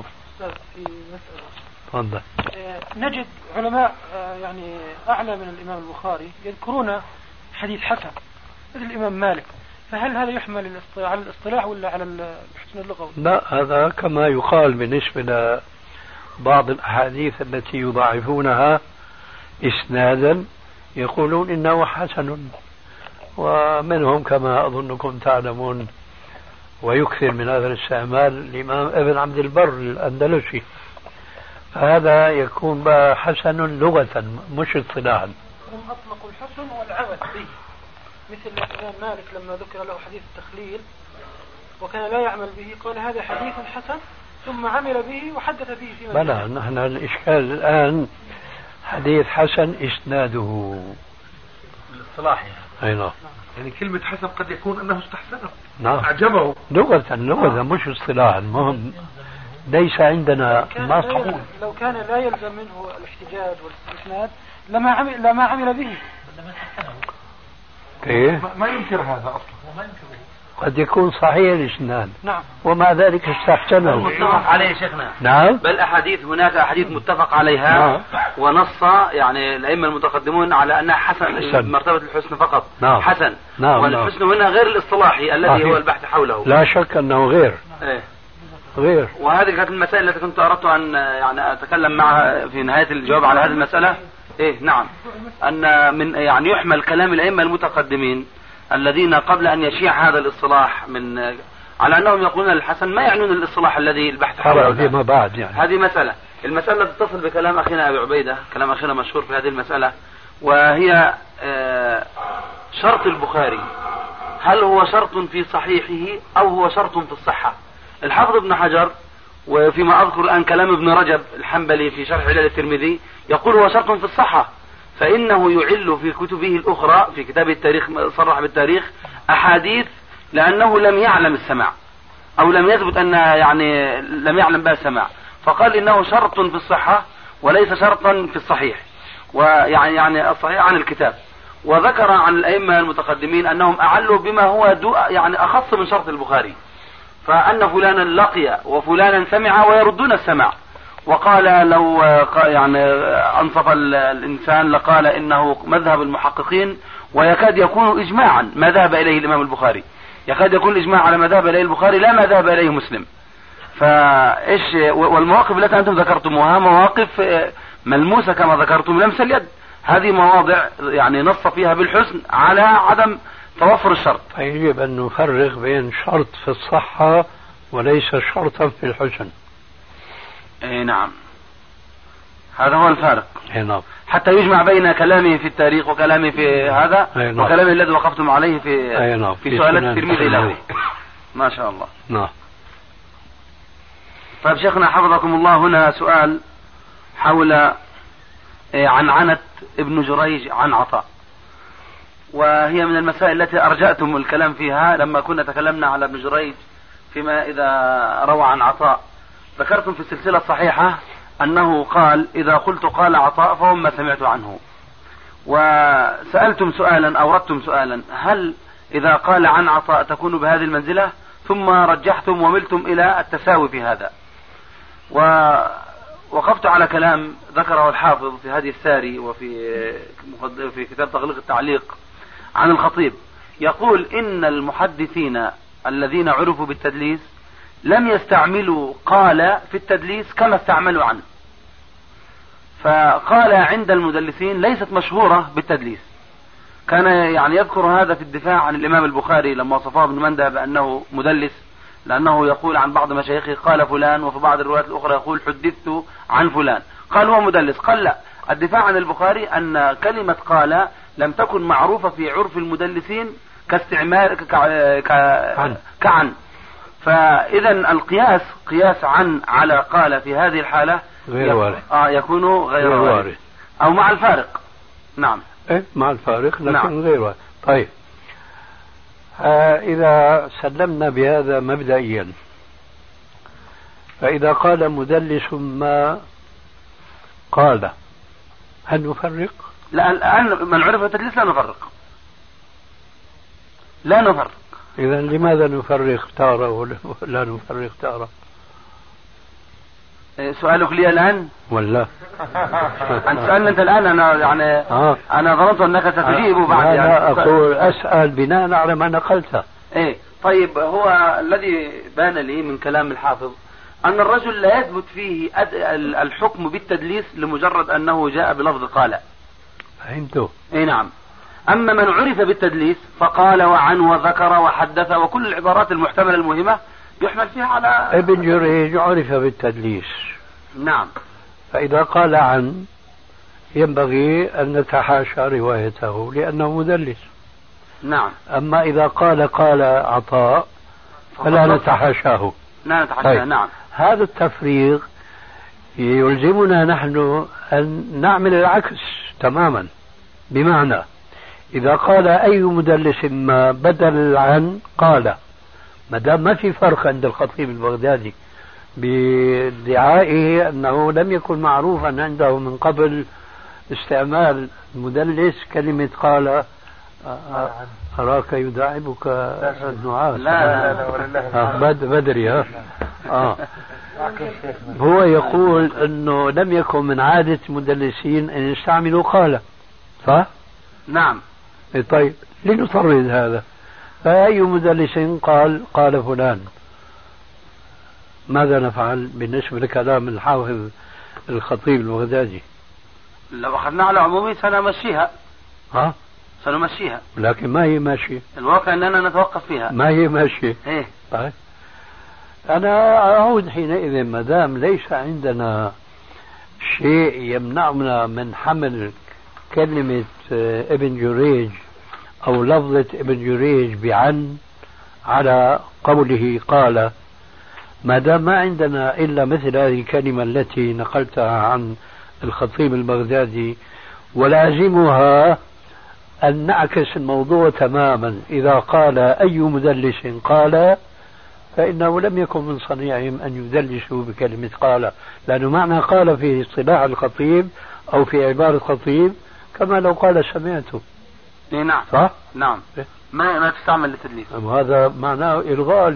تفضل. نجد علماء يعني أعلى من الإمام البخاري يذكرون حديث حسن مثل الإمام مالك، فهل هذا يحمل على الاصطلاح ولا على الحسن اللغوي؟ لا، هذا كما يقال بالنسبة لبعض الأحاديث التي يضاعفونها إسنادا يقولون إنه حسن، ومنهم كما أظنكم تعلمون ويكثر من هذا الاستعمال الإمام ابن عبد البر الأندلسي، فهذا يكون بقى حسن لغة مش اصطلاحا. هم أطلقوا الحسن والعمل به، مثل الإمام مالك لما ذكر له حديث التخليل وكان لا يعمل به قال هذا حديث حسن ثم عمل به وحدث به فيما. بلى، نحن الإشكال الآن حديث حسن إسناده الاصطلاح يعني. أي نعم. يعني كلمة حسن قد يكون أنه استحسنه. نعم. أعجبه. لغة مش اصطلاحا. المهم ليس عندنا ما قبول. لو كان لا يلزم منه الاحتجاج والاستسناد لما عمل به. إيه؟ ما ينكر هذا أصلا. قد يكون صحيح الإسناد. نعم. ومع ذلك استحسنه. متفق عليه شيخنا. نعم. بل أحاديث هناك أحاديث متفق عليها. نعم. ونص يعني الأئمة المتقدمون على أنها حسن. مرتبة الحسن فقط. نعم. حسن. نعم. والحسن هنا غير الاصطلاحي الذي هو البحث حوله. لا شك أنه غير. إيه. غير. وهذه كانت المسائل التي كنت أردت أن يعني أتكلم معها في نهاية الجواب على هذه المسألة. إيه نعم. أن من يعني يحمل كلام الأئمة المتقدمين الذين قبل أن يشيع هذا الاصطلاح من على أنهم يقولون الحسن ما يعنون الاصطلاح الذي البحث حوله. فيما بعد يعني. هذه مسألة. المسألة تتصل بكلام أخينا أبي عبيدة، كلام أخينا مشهور في هذه المسألة، وهي شرط البخاري هل هو شرط في صحيحه أو هو شرط في الصحة؟ الحافظ ابن حجر وفيما أذكر الآن كلام ابن رجب الحنبلي في شرح علل الترمذي يقول هو شرط في الصحة، فإنه يعل في كتبه الأخرى في كتاب التاريخ صرح بالتاريخ أحاديث لأنه لم يعلم السماع أو لم يثبت أن يعني لم يعلم بها السماع، فقال إنه شرط في الصحة وليس شرطا في الصحيح، ويعني الصحيح عن الكتاب. وذكر عن الأئمة المتقدمين أنهم أعلوا بما هو يعني أخص من شرط البخاري، فأن فلانا لقي وفلانا سمع ويردون السماع، وقال لو يعني أنصف الإنسان لقال إنه مذهب المحققين ويكاد يكون إجماعا ما ذهب إليه الإمام البخاري، يكاد يكون الإجماع على ما ذهب إليه البخاري لا ما ذهب إليه مسلم. فإيش والمواقف التي أنتم ذكرتموها مواقف ملموسة كما ذكرتم لمس اليد، هذه مواضع يعني نص فيها بالحسن على عدم توفر الشرط. يجب أن نفرق بين شرط في الصحة وليس شرطا في الحسن. اي نعم، هذا هو الفارق. نعم. حتى يجمع بين كلامه في التاريخ وكلامه في هذا نعم. وكلامه الذي وقفتم عليه في نعم. في سؤالات الترمذي له. ما شاء الله. نعم. طيب شيخنا حفظكم الله، هنا سؤال حول عنعنة ابن جريج عن عطاء، وهي من المسائل التي أرجأتم الكلام فيها لما كنا تكلمنا على ابن جريج فيما إذا روى عن عطاء. ذكرتم في السلسلة الصحيحة أنه قال إذا قلت قال عطاء فهم ما سمعت عنه، وسألتم سؤالا أوردتم سؤالا هل إذا قال عن عطاء تكون بهذه المنزلة، ثم رجحتم وملتم إلى التساوي في هذا. ووقفت على كلام ذكره الحافظ في هذه الساري وفي كتاب تغليق التعليق عن الخطيب، يقول إن المحدثين الذين عرفوا بالتدليس لم يستعملوا قال في التدليس كما استعملوا عنه، فقال عند المدلسين ليست مشهورة بالتدليس. كان يعني يذكر هذا في الدفاع عن الإمام البخاري لما وصفه ابن منده بأنه مدلس، لأنه يقول عن بعض مشايخه قال فلان، وفي بعض الروايات الأخرى يقول حدثت عن فلان، قال هو مدلس. قال لا، الدفاع عن البخاري أن كلمة قال لم تكن معروفة في عرف المدلسين كاستعمال كعن، فإذا القياس قياس عن على قال في هذه الحالة غير وارد. يكون غير وارد أو مع الفارق. نعم. مع الفارق لكن نعم. غير وارد. طيب إذا سلمنا بهذا مبدئيا، فإذا قال مدلس ما قال هل نفرق؟ لا، الآن من عرف التدليس لا نفرق. إذا لماذا نفرق تارة ولا نفرق تارة؟ سؤالك لي الآن ولا أنت سألنا أنت الآن؟ أنا يعني أنا ظننت أنك ستجيب بعد. يعني أقول أسأل بناء على ما نقلته. إيه طيب، هو الذي بان لي من كلام الحافظ أن الرجل لا يثبت فيه الحكم بالتدليس لمجرد أنه جاء بلفظ قال. فهمته. إيه نعم. أما من عرف بالتدليس فقال وعن وذكر وحدث وكل العبارات المحتملة المهمة يحمل فيها على ابن جريج عرف بالتدليس. نعم. فإذا قال عن ينبغي أن نتحاشى روايته لأنه مدلس. نعم. أما إذا قال عطاء فلا نتحاشاه. لا نتحاشاه. طيب. نعم. هذا التفريق يلزمنا نحن أن نعمل العكس تماما. بمعنى إذا قال أي مدلس ما بدل عن قال، ما دام ما في فرق عند الخطيب البغدادي بادعائه أنه لم يكن معروفا عنده من قبل استعمال مدلس كلمة قال أراك يداعبك النعاس. لا بدري هو يقول أنه لم يكن من عادة مدلسين أن يستعملوا قال، صح؟ نعم. طيب لنفرض هذا، فأي مدلس قال فلان، ماذا نفعل بالنسبة لكلام الحافظ الخطيب البغدادي؟ لو أخذنا على عمومي سنمشيها. سنمشيها، لكن ما هي ماشية. الواقع أننا نتوقف فيها. ما هي ماشية. إيه؟ طيب أنا أعود حينئذ ما دام ليس عندنا شيء يمنعنا من حمل كلمة ابن جريج أو لفظة ابن جريج بعن على قوله قال، ما دام ما عندنا إلا مثل هذه الكلمة التي نقلتها عن الخطيب البغدادي، ولازمها أن نعكس الموضوع تماما. إذا قال أي مدلس قال، فإنه لم يكن من صنيعهم أن يدلسوا بكلمة قال، لأنه معنى قال في اصطلاح الخطيب أو في عبارة الخطيب كما لو قال سمعته. نعم. صح؟ نعم. ما تستعمل للتدليس. هذا معناه إلغاء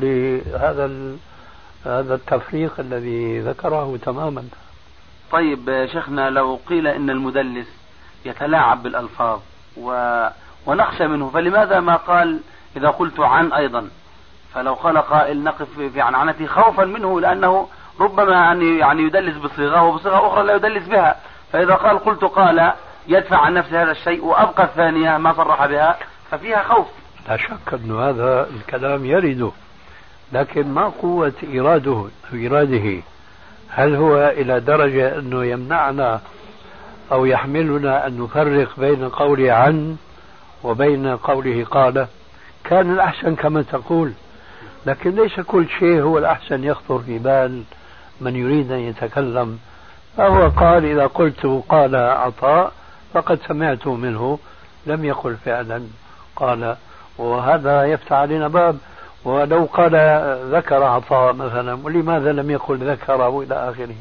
هذا التفريق الذي ذكره تماما. طيب شيخنا، لو قيل إن المدلس يتلاعب بالألفاظ ونخشى منه، فلماذا ما قال إذا قلت عن أيضا؟ فلو قال قائل نقف في عنعنته خوفا منه، لأنه ربما يعني يدلس بصيغة وبصيغة أخرى لا يدلس بها، فإذا قلت قال يدفع عن نفسه هذا الشيء وأبقى الثانية ما صرح بها، ففيها خوف. لا شك أن هذا الكلام يرد، لكن ما قوة إراده؟ هل هو إلى درجة أنه يمنعنا أو يحملنا أن نفرق بين قوله عن وبين قوله قال؟ كان الأحسن كما تقول، لكن ليس كل شيء هو الأحسن يخطر في بال من يريد أن يتكلم. فهو قال إذا قلت قال عطاء فقد سمعت منه، لم يقل فعلا قال، وهذا يفتح علينا باب. ولو قال ذكر عطاء مثلا، ولماذا لم يقل ذكر وإلى آخره؟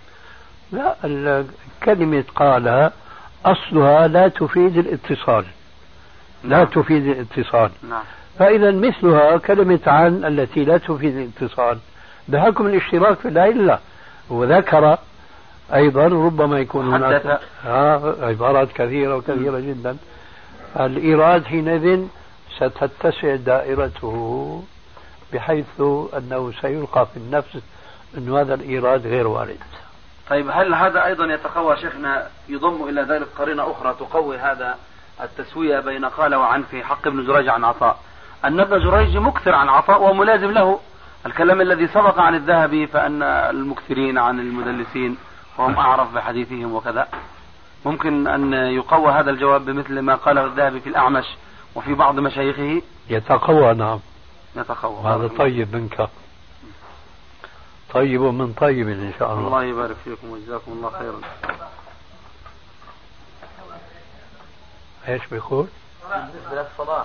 لا، كلمة قال أصلها لا تفيد الاتصال. لا تفيد الاتصال. فإذا مثلها كلمة عن التي لا تفيد الاتصال بحكم الاشتراك في العلة. وذكر أيضا ربما يكون هناك عبارات كثيرة وكثيرة جدا. الإيراد حينئذ ستتسع دائرته بحيث أنه سيلقى في النفس أن هذا الإيراد غير وارد. طيب هل هذا أيضا يتقوى شيخنا، يضم إلى ذلك قرينة أخرى تقوي هذا التسوية بين قال وعن في حق ابن جريج عن عطاء، أن ابن جريج مكثر عن عطاء وملازم له الكلام الذي سبق عن الذهبي، فأن المكثرين عن المدلسين وهم أعرف بحديثهم وكذا. ممكن أن يقوى هذا الجواب بمثل ما قاله الذهبي في الأعمش وفي بعض مشايخه. يتقوى. نعم يتقوى. هذا طيب منك، طيب من طيب إن شاء الله. الله يبارك فيكم وجزاكم الله خيرا. ايش بيقول؟ بالنسبة للصلاة،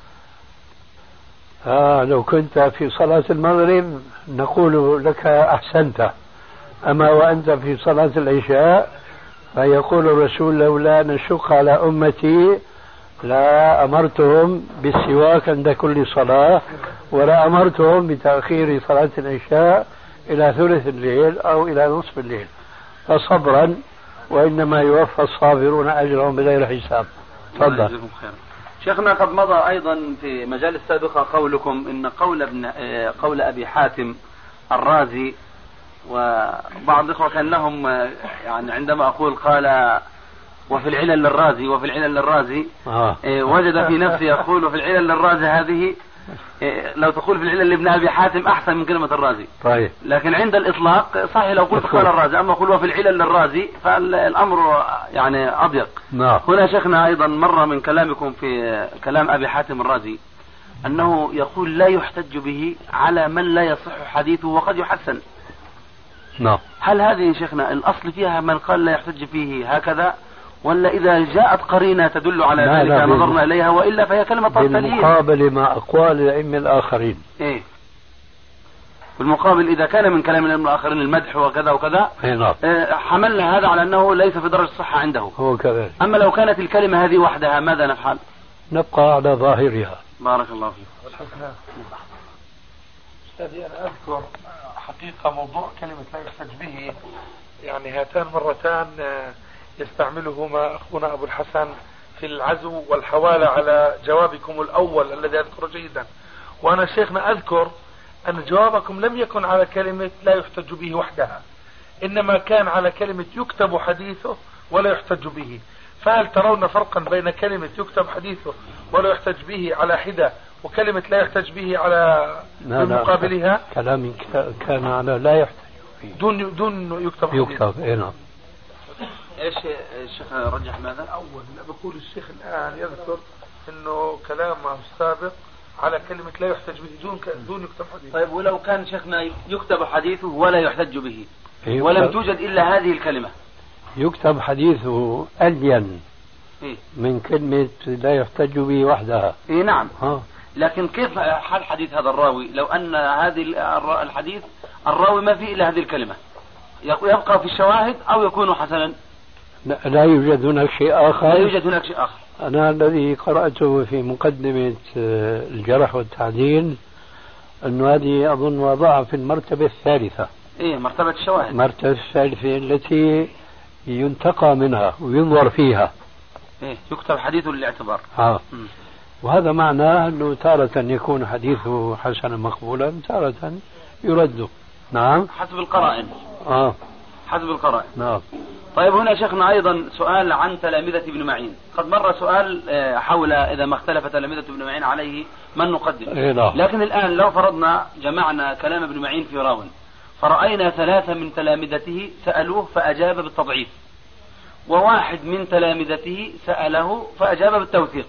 لو كنت في صلاة المغرب نقول لك أحسنت، أما وأنت في صلاة العشاء فيقول الرسول لولا نشق على أمتي لا أمرتهم بالسواك عند كل صلاة، ولا أمرتهم بتأخير صلاة العشاء إلى ثلث الليل أو إلى نصف الليل، فصبرا وإنما يوفى الصابرون أجرهم بغير حساب. تفضل. شيخنا، قد مضى أيضا في مجال السابقة قولكم إن قول أبي حاتم الرازي، وبعض الإخوة كان لهم يعني عندما أقول قال وفي العلل للرازي وفي العلل للرازي وجد في نفسه يقول وفي العلل للرازي، هذه لو تقول في العلل لابن أبي حاتم أحسن من كلمة الرازي. طيب. لكن عند الإطلاق صحيح لو قلت قال الرازي، أما أقول وفي العلل للرازي فالأمر يعني أضيق. هنا شيخنا أيضا مرة من كلامكم في كلام أبي حاتم الرازي أنه يقول لا يحتج به على من لا يصح حديثه وقد يحسن. هل هذه شيخنا الأصل فيها من قال لا يحتج فيه هكذا، ولا إذا جاءت قرينة تدل على ذلك نظرنا إليها، وإلا فهي كلمة تليين بالمقابل مع أقوال الأئمة الآخرين؟ إيه، بالمقابل إذا كان من كلام الأئمة الآخرين المدح وكذا وكذا نعم. حملنا هذا على أنه ليس في درجة الصحة عنده. هو كذلك. أما لو كانت الكلمة هذه وحدها ماذا نفعل؟ نبقى على ظاهرها. بارك الله فيك. أستاذي أنا أذكر حقيقة موضوع كلمة لا يحتج به، يعني هاتان مرتان يستعملهما أخونا أبو الحسن في العزو والحوالة على جوابكم الأول الذي أذكره جيدا. وأنا شيخنا أذكر أن جوابكم لم يكن على كلمة لا يحتج به وحدها، إنما كان على كلمة يكتب حديثه ولا يحتج به. فهل ترون فرقا بين كلمة يكتب حديثه ولا يحتج به على حدة، وكلمة لا يحتج به على مقابلها؟ كلامي كان على لا يحتج به دون يكتب حديثه. يكتب. نعم. ايش الشيخ رجح ماذا؟ أول بقول الشيخ الآن يذكر إنه كلامه السابق على كلمة لا يحتج به دون يكتب حديثه. طيب ولو كان شيخنا يكتب حديثه ولا يحتج به ولم توجد إلا هذه الكلمة؟ يكتب حديثه ألين من كلمة لا يحتج به وحدها. إيه نعم. لكن كيف حال حديث هذا الراوي لو أن هذه الحديث الراوي ما فيه إلا هذه الكلمة، يبقى في الشواهد أو يكون حسنا؟ لا يوجد هناك شيء آخر. لا يوجد هناك شيء آخر. أنا الذي قرأته في مقدمة الجرح والتعديل أنه هذه أظن وضعها في المرتبة الثالثة. إيه، مرتبة الشواهد. مرتبة الثالثة التي ينتقى منها وينظر فيها. إيه، يكتب حديثه للاعتبار. وهذا معناه أنه تارة يكون حديثه حسنا مقبولا، تارة يرد. نعم. حسب القرائن. حسب القرائن. نعم. طيب هنا شيخنا أيضا سؤال عن تلامذة ابن معين. قد مر سؤال حول إذا ما اختلف تلامذة ابن معين عليه من نقدم. لكن الآن لو فرضنا جمعنا كلام ابن معين في راو، فرأينا 3 من تلامذته سألوه فأجاب بالتضعيف، وواحد من تلامذته سأله فأجاب بالتوثيق،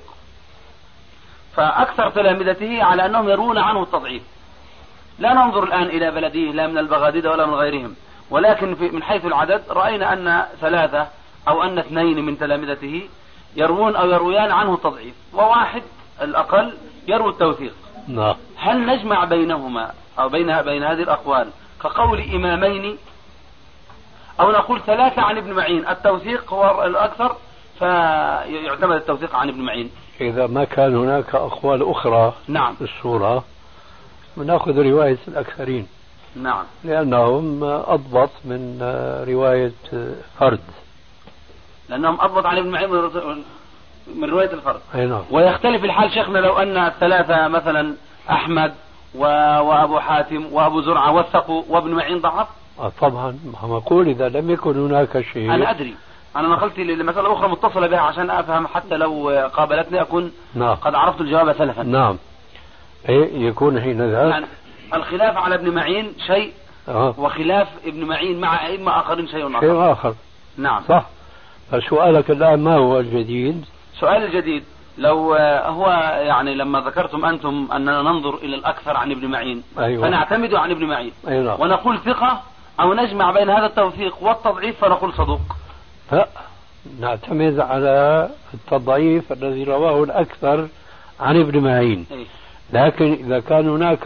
فأكثر تلامذته على أنهم يرون عنه التضعيف. لا ننظر الآن إلى بلده لا من البغاديد ولا من غيرهم، ولكن من حيث العدد رأينا أن 3 أو أن 2 من تلامذته يروون أو يرويان عنه التضعيف، وواحد الأقل يروي التوثيق. هل نجمع بينهما أو بين هذه الأقوال كقول إمامين، أو نقول 3 عن ابن معين التوثيق هو الأكثر فيعتمد التوثيق عن ابن معين؟ إذا ما كان هناك أقوال أخرى نعم في الصورة نأخذ رواية الأكثرين. نعم. لأنهم أضبط من رواية فرد. لأنهم أضبط عن ابن معين من رواية الفرد. نعم. ويختلف الحال شيخنا لو أن 3 مثلا أحمد وأبو حاتم وأبو زرعة وثقوا وابن معين ضعف. طبعا ما أقول إذا لم يكن هناك شيء. أنا أدري، أنا نقلت لمسألة أخرى متصلة بها عشان أفهم حتى لو قابلتني أكون قد عرفت الجواب سلفا. نعم. يكون حين ذاك الخلاف على ابن معين شيء وخلاف ابن معين مع أئمة آخرين شيء آخر. نعم صح. فسؤالك الآن ما هو الجديد؟ سؤال الجديد لو هو يعني لما ذكرتم أنتم أننا ننظر إلى الأكثر عن ابن معين. أيوة. فنعتمد عن ابن معين. أيوة. ونقول ثقة، أو نجمع بين هذا التوثيق والتضعيف فنقول صدوق. لا، نعتمد على التضعيف الذي رواه الأكثر عن ابن معين. لكن إذا كان هناك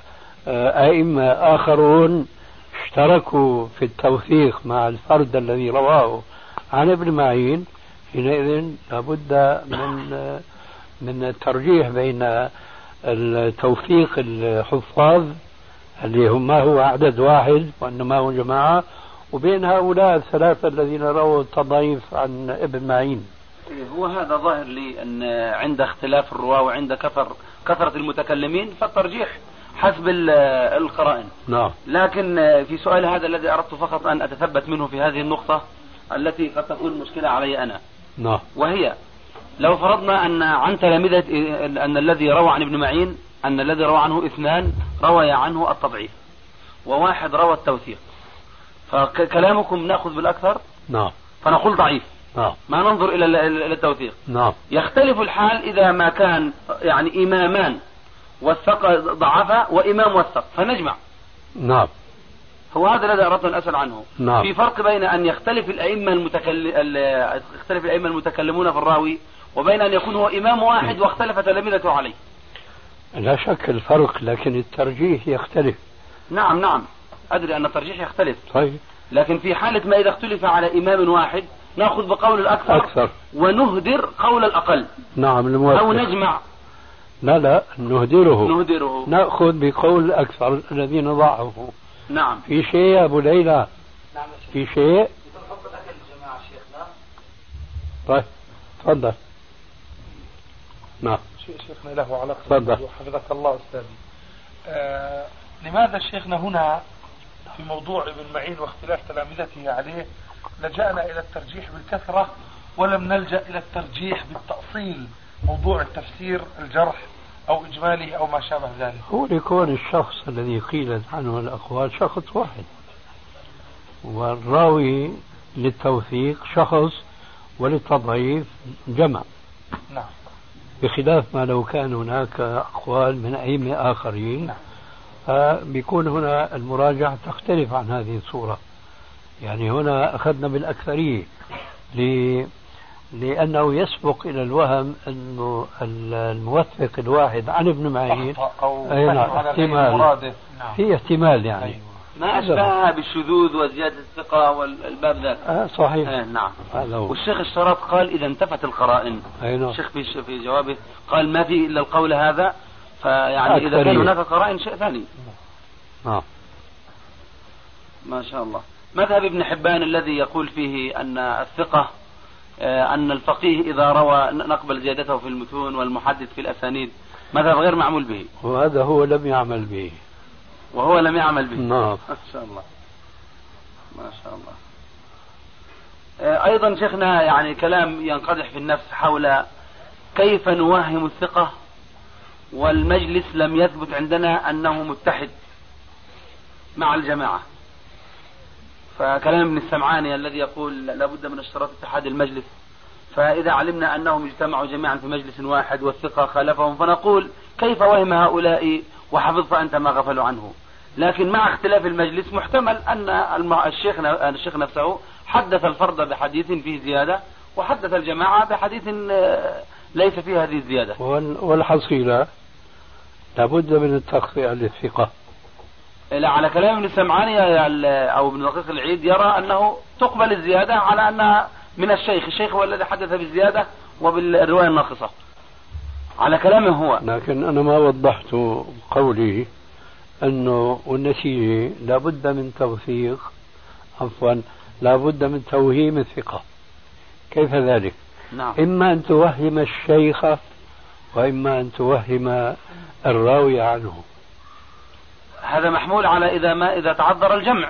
أئمة آخرون اشتركوا في التوثيق مع الفرد الذي رواه عن ابن معين، حينئذ لابد من الترجيح بين التوثيق الحفاظ اللي هم ما هو عدد واحد وإنما هو جماعة، وبين هؤلاء 3 الذين رووا التضعيف عن ابن معين. هو هذا ظاهر لي أن عند اختلاف الرواة وعند كثرة المتكلمين فالترجيح حسب القرائن. نعم. لكن في سؤال هذا الذي أردت فقط أن أتثبت منه في هذه النقطة التي قد تكون مشكلة علي أنا. نعم. وهي لو فرضنا أن عن تلامذة أن الذي روى عن ابن معين أن الذي روى عنه 2 روى عنه التضعيف وواحد روى التوثيق، فكلامكم نأخذ بالأكثر. نعم. فنقول ضعيف. نعم. ما ننظر إلى التوثيق. نعم. يختلف الحال إذا ما كان يعني إمامان وثق ضعفا وإمام وثق فنجمع. نعم. هو هذا الذي أردت أن أسأل عنه. نعم. في فرق بين أن يختلف الأئمة المتكلمون في الراوي وبين أن يكون هو إمام واحد واختلف تلامذته عليه. لا شك الفرق، لكن الترجيح يختلف. نعم أدري أن الترجيح يختلف. طيب. لكن في حالة ما إذا اختلف على إمام واحد نأخذ بقول الأكثر ونهدر قول الأقل. نعم الموافق. أو نجمع. لا نهدره. نأخذ بقول الأكثر الذين ضعفوا. نعم. في شيء يا أبو ليلى؟ نعم في شيء؟ طيب تفضل. نعم. شيخنا له علاقة. تفضل. حفظك الله أستاذي. لماذا شيخنا هنا في موضوع ابن معين واختلاف تلامذته عليه لجأنا إلى الترجيح بالكثرة ولم نلجأ إلى الترجيح بالتأصيل، موضوع التفسير الجرح أو إجمالي أو ما شابه ذلك؟ هو لكون الشخص الذي قيلت عنه الأقوال شخص واحد، والراوي للتوثيق شخص وللتضعيف جمع. نعم. بخلاف ما لو كان هناك أقوال من أئمة آخرين. نعم. فبيكون هنا المراجعة تختلف عن هذه الصورة. يعني هنا أخذنا بالأكثرية لأنه يسبق إلى الوهم أنه الموثق الواحد عن ابن معين احتمال في احتمال يعني. أيوة. ما أشبهها بالشذوذ وزيادة الثقة والباب ذاك. صحيح. نعم. والشيخ اشترط قال إذا انتفت القرائن. الشيخ في جوابه قال ما في إلا القول هذا، فيعني إذا كان هناك قرائن شيء ثاني. ما شاء الله. مذهب ابن حبان الذي يقول فيه أن الثقة أن الفقيه إذا روى نقبل زيادته في المتون والمحدث في الأسانيد، مذهب غير معمول به. وهذا هو لم يعمل به. وهو لم يعمل به. نعم. ما شاء الله. ما شاء الله. أيضا شيخنا يعني كلام ينقدح في النفس حول كيف نوهم الثقة والمجلس لم يثبت عندنا أنه متحد مع الجماعة. فكلام ابن السمعاني الذي يقول لابد من اشتراط اتحاد المجلس، فإذا علمنا أنهم اجتمعوا جميعا في مجلس واحد والثقة خالفهم فنقول كيف وهم هؤلاء وحفظت أنت ما غفلوا عنه. لكن مع اختلاف المجلس محتمل أن الشيخ نفسه حدث الفرد بحديث فيه زيادة وحدث الجماعة بحديث ليس فيه هذه الزيادة. والحصيلة لابد من التخطئة للثقة. لا، على كلام ابن السمعاني أو ابن دقيق العيد يرى أنه تقبل الزيادة على أنها من الشيخ هو الذي حدث بالزيادة وبالرواية الناقصة على كلامه هو. لكن أنا ما وضحت قولي أنه والنتيجة لابد من توثيق لابد من توهيم الثقة. كيف ذلك؟ نعم. إما أن توهم الشيخ وإما أن توهم الراوي عنه. هذا محمول على إذا تعذر الجمع.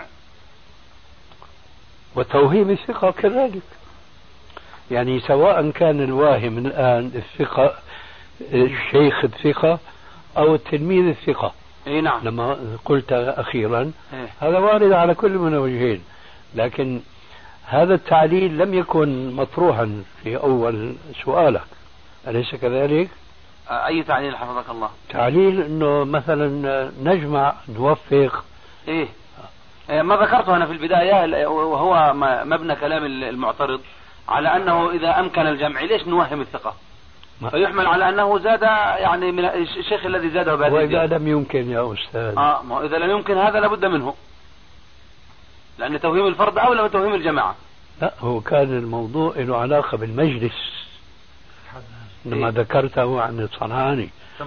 وتوهيم الثقة كذلك، يعني سواء كان الواهم الآن الثقة الشيخ الثقة أو التلميذ الثقة. نعم. لما قلت أخيرا هذا وارد على كل من وجهين، لكن هذا التعليل لم يكن مطروحا في أول سؤالك، أليس كذلك؟ أي تعليل حفظك الله؟ تعليل أنه مثلا نجمع نوفق. ما ذكرته أنا في البداية وهو مبنى كلام المعترض على أنه إذا أمكن الجمع ليش نوهم الثقة؟ فيحمل على أنه زاد يعني من الشيخ الذي زاده بهذه الزيادة. وإذا لم يمكن يا أستاذ ما إذا لم يمكن هذا لابد منه، لأن توهيم الفرد أولى من توهيم الجماعة. لا، هو كان الموضوع له علاقة بالمجلس لما ذكرته عن الصنعاني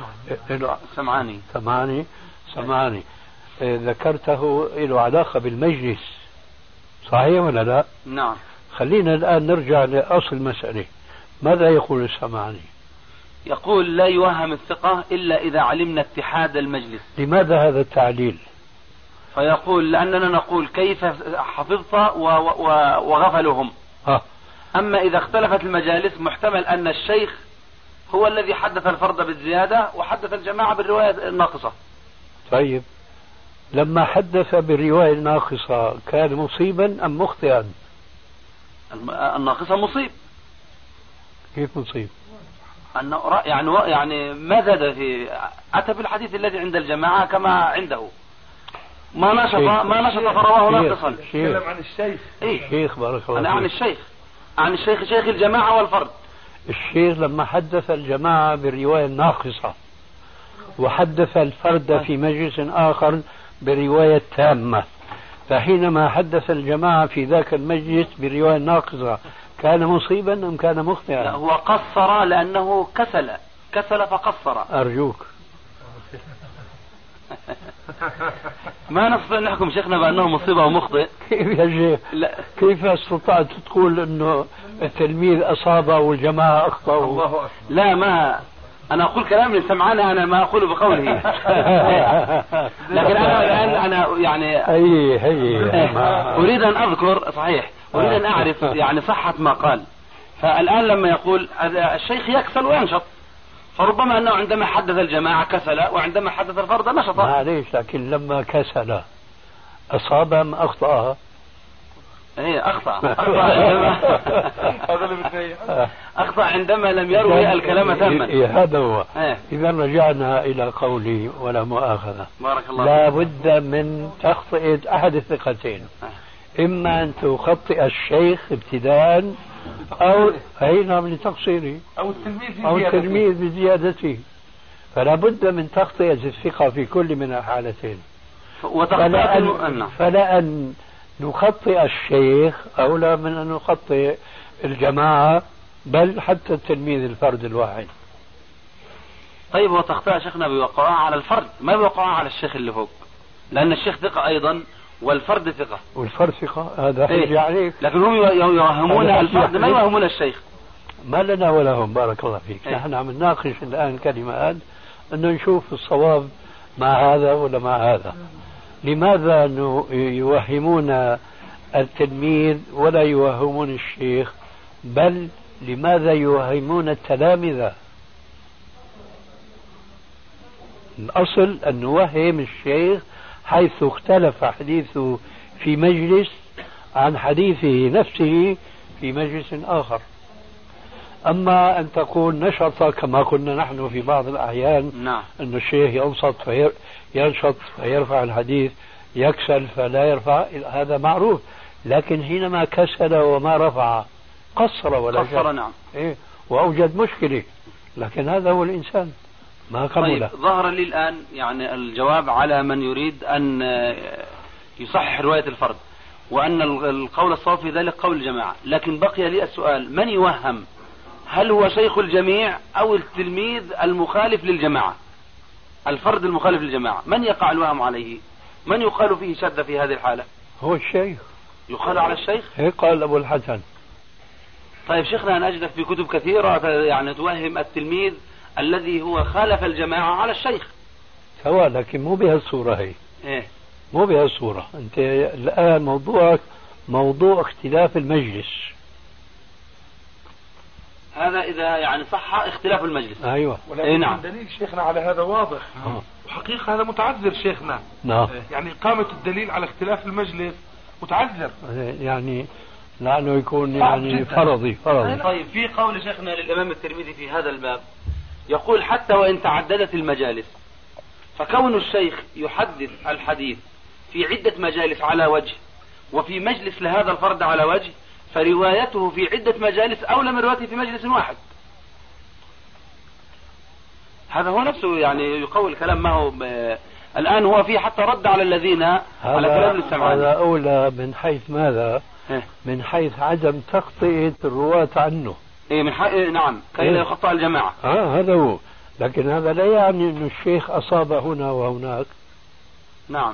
سمعاني ذكرته له علاقة بالمجلس، صحيح ولا لا؟ نعم. خلينا الآن نرجع لأصل المسألة. ماذا يقول السمعاني؟ يقول لا يوهم الثقة إلا إذا علمنا اتحاد المجلس. لماذا هذا التعليل؟ فيقول لأننا نقول كيف حفظت وغفلهم. أما إذا اختلفت المجالس محتمل أن الشيخ هو الذي حدث الفرد بالزيادة وحدث الجماعة بالرواية الناقصة. طيب لما حدث بالرواية الناقصة كان مصيبا أم مخطئا؟ الناقصة مصيب. كيف مصيب؟ يعني ما زاد في أتى بالحديث الذي عند الجماعة كما عنده. ما نشط فرواه ناقصا. تكلم عن الشيخ. الشيخ بارك الله أنا عن الشيخ شيخ الجماعة والفرد. الشيخ لما حدث الجماعة بالرواية الناقصة وحدث الفرد في مجلس آخر برواية تامة، فحينما حدث الجماعة في ذاك المجلس برواية ناقصة كان مصيبا أم كان مخطئا؟ لا، هو قصر لأنه كسل فقصر. أرجوك. ما نستطيع نحكم شيخنا بأنه مصيبة ومخطئ. كيف يا شيخ؟ كيف استطعت تقول أنه التلميذ أصاب والجماعة أخطأوا؟ لا، ما أنا أقول كلام لسمعاني، أنا ما أقول بقوله. لكن أنا يعني أريد أن أذكر صحيح، أريد أن أعرف يعني صحة ما قال. فالآن لما يقول الشيخ يكسل وينشط، فربما أنه عندما حدث الجماعة كسل وعندما حدث الفرد نشط. معليش، لكن لما كسل أصاب أم أخطأ؟ ايه أخطأ. أخطأ عندما لم يروي الكلام تاما. هذا هو. إذا رجعنا إلى قولي ولا مؤاخذة، بارك الله لا بد من تخطئة أحد الثقتين، إما أن تخطئ الشيخ ابتداء أو نعم لتقصيره أو التلميذ بزيادته، فلا بد من تخطئة الثقة في كل من الحالتين. فلا أن نخطئ الشيخ أولى من أن نخطئ الجماعة، بل حتى التلميذ الفرد الواحد. طيب، وتخطئ شيخنا بوقعها على الفرد، ما بوقعها على الشيخ اللي فوق، لأن الشيخ ثقة أيضا والفرد ثقة. والفرد ثقة، هذا حجة عليك. لكن هم يوهمون الفرد، ما يوهمون الشيخ. ما لنا ولا هم، بارك الله فيك. نحن عم نناقش الآن كلمات أنه نشوف الصواب مع هذا ولا مع هذا. لماذا يوهمون التلميذ ولا يوهمون الشيخ، بل لماذا يوهمون التلامذة؟ الأصل أن نوهم الشيخ حيث اختلف حديثه في مجلس عن حديثه نفسه في مجلس آخر. أما أن تقول نشط كما قلنا نحن في بعض الأحيان، أن الشيخ ينشط فيرفع الحديث، يكسل فلا يرفع، هذا معروف. لكن حينما كسل وما رفع قصر ولا قصر، نعم. وأوجد مشكلة، لكن هذا هو الإنسان ما قبله. طيب، ظهر لي الآن يعني الجواب على من يريد أن يصحح رواية الفرد، وأن القول الصواب في ذلك قول الجماعة. لكن بقي لي السؤال، من يوهم؟ هل هو شيخ الجميع أو التلميذ المخالف للجماعة، الفرد المخالف للجماعة؟ من يقع الوهم عليه؟ من يقال فيه شد في هذه الحالة؟ هو الشيخ. يقال على الشيخ؟ هيك قال أبو الحسن. طيب شيخنا، أنا أجدك في كتب كثيرة يعني توهم التلميذ الذي هو خالف الجماعة على الشيخ. سواء، لكن مو بهالصورة هي. مو بهالصورة. أنت الآن موضوعك موضوع اختلاف المجلس. هذا إذا يعني صح اختلاف المجلس. أيوة. ولكن نعم. دليل شيخنا على هذا واضح. وحقيقة هذا متعذر شيخنا. نعم. يعني إقامة الدليل على اختلاف المجلس متعذر. يعني لأنه يكون يعني فرضي. طيب، في قول شيخنا للإمام الترمذي في هذا الباب يقول حتى وإن تعددت المجالس، فكون الشيخ يحدث الحديث في عدة مجالس على وجه، وفي مجلس لهذا الفرد على وجه، فروايته في عدة مجالس أولى من روايته في مجلس واحد. هذا هو نفسه يعني يقول الكلام، ما هو الآن هو في حتى رد على الذين على كلام السمعاني. هذا أولى من حيث ماذا؟ من حيث عدم تخطئة الرواة عنه. نعم، كي لا يخطئ الجماعة. هذا هو. لكن هذا لا يعني أن الشيخ أصاب هنا وهناك. نعم،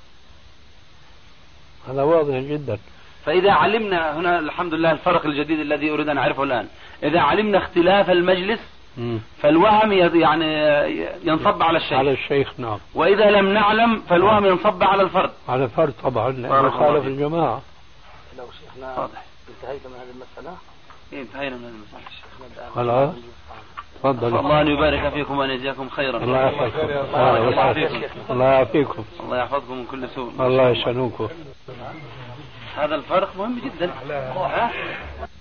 هذا واضح جدا. فإذا علمنا هنا الحمد لله الفرق الجديد الذي أريد أن أعرفه الآن، إذا علمنا اختلاف المجلس فالوهم يعني ينصب على الشيخ. على الشيخ، نعم. وإذا لم نعلم فالوهم ينصب على الفرد. على الفرد طبعا، لأنه خالف الجماعة. لو شيخنا انتهيت من هذه المسألة. انتهينا من هذه المسألة. خلاص. تفضل. الله أن يبارك فيكم وأن يجزاكم خيرا. الله يحفظكم. الله يعافيكم. الله يحفظكم من كل سوء. الله يشنوكم. هذا الفرق مهم جدا.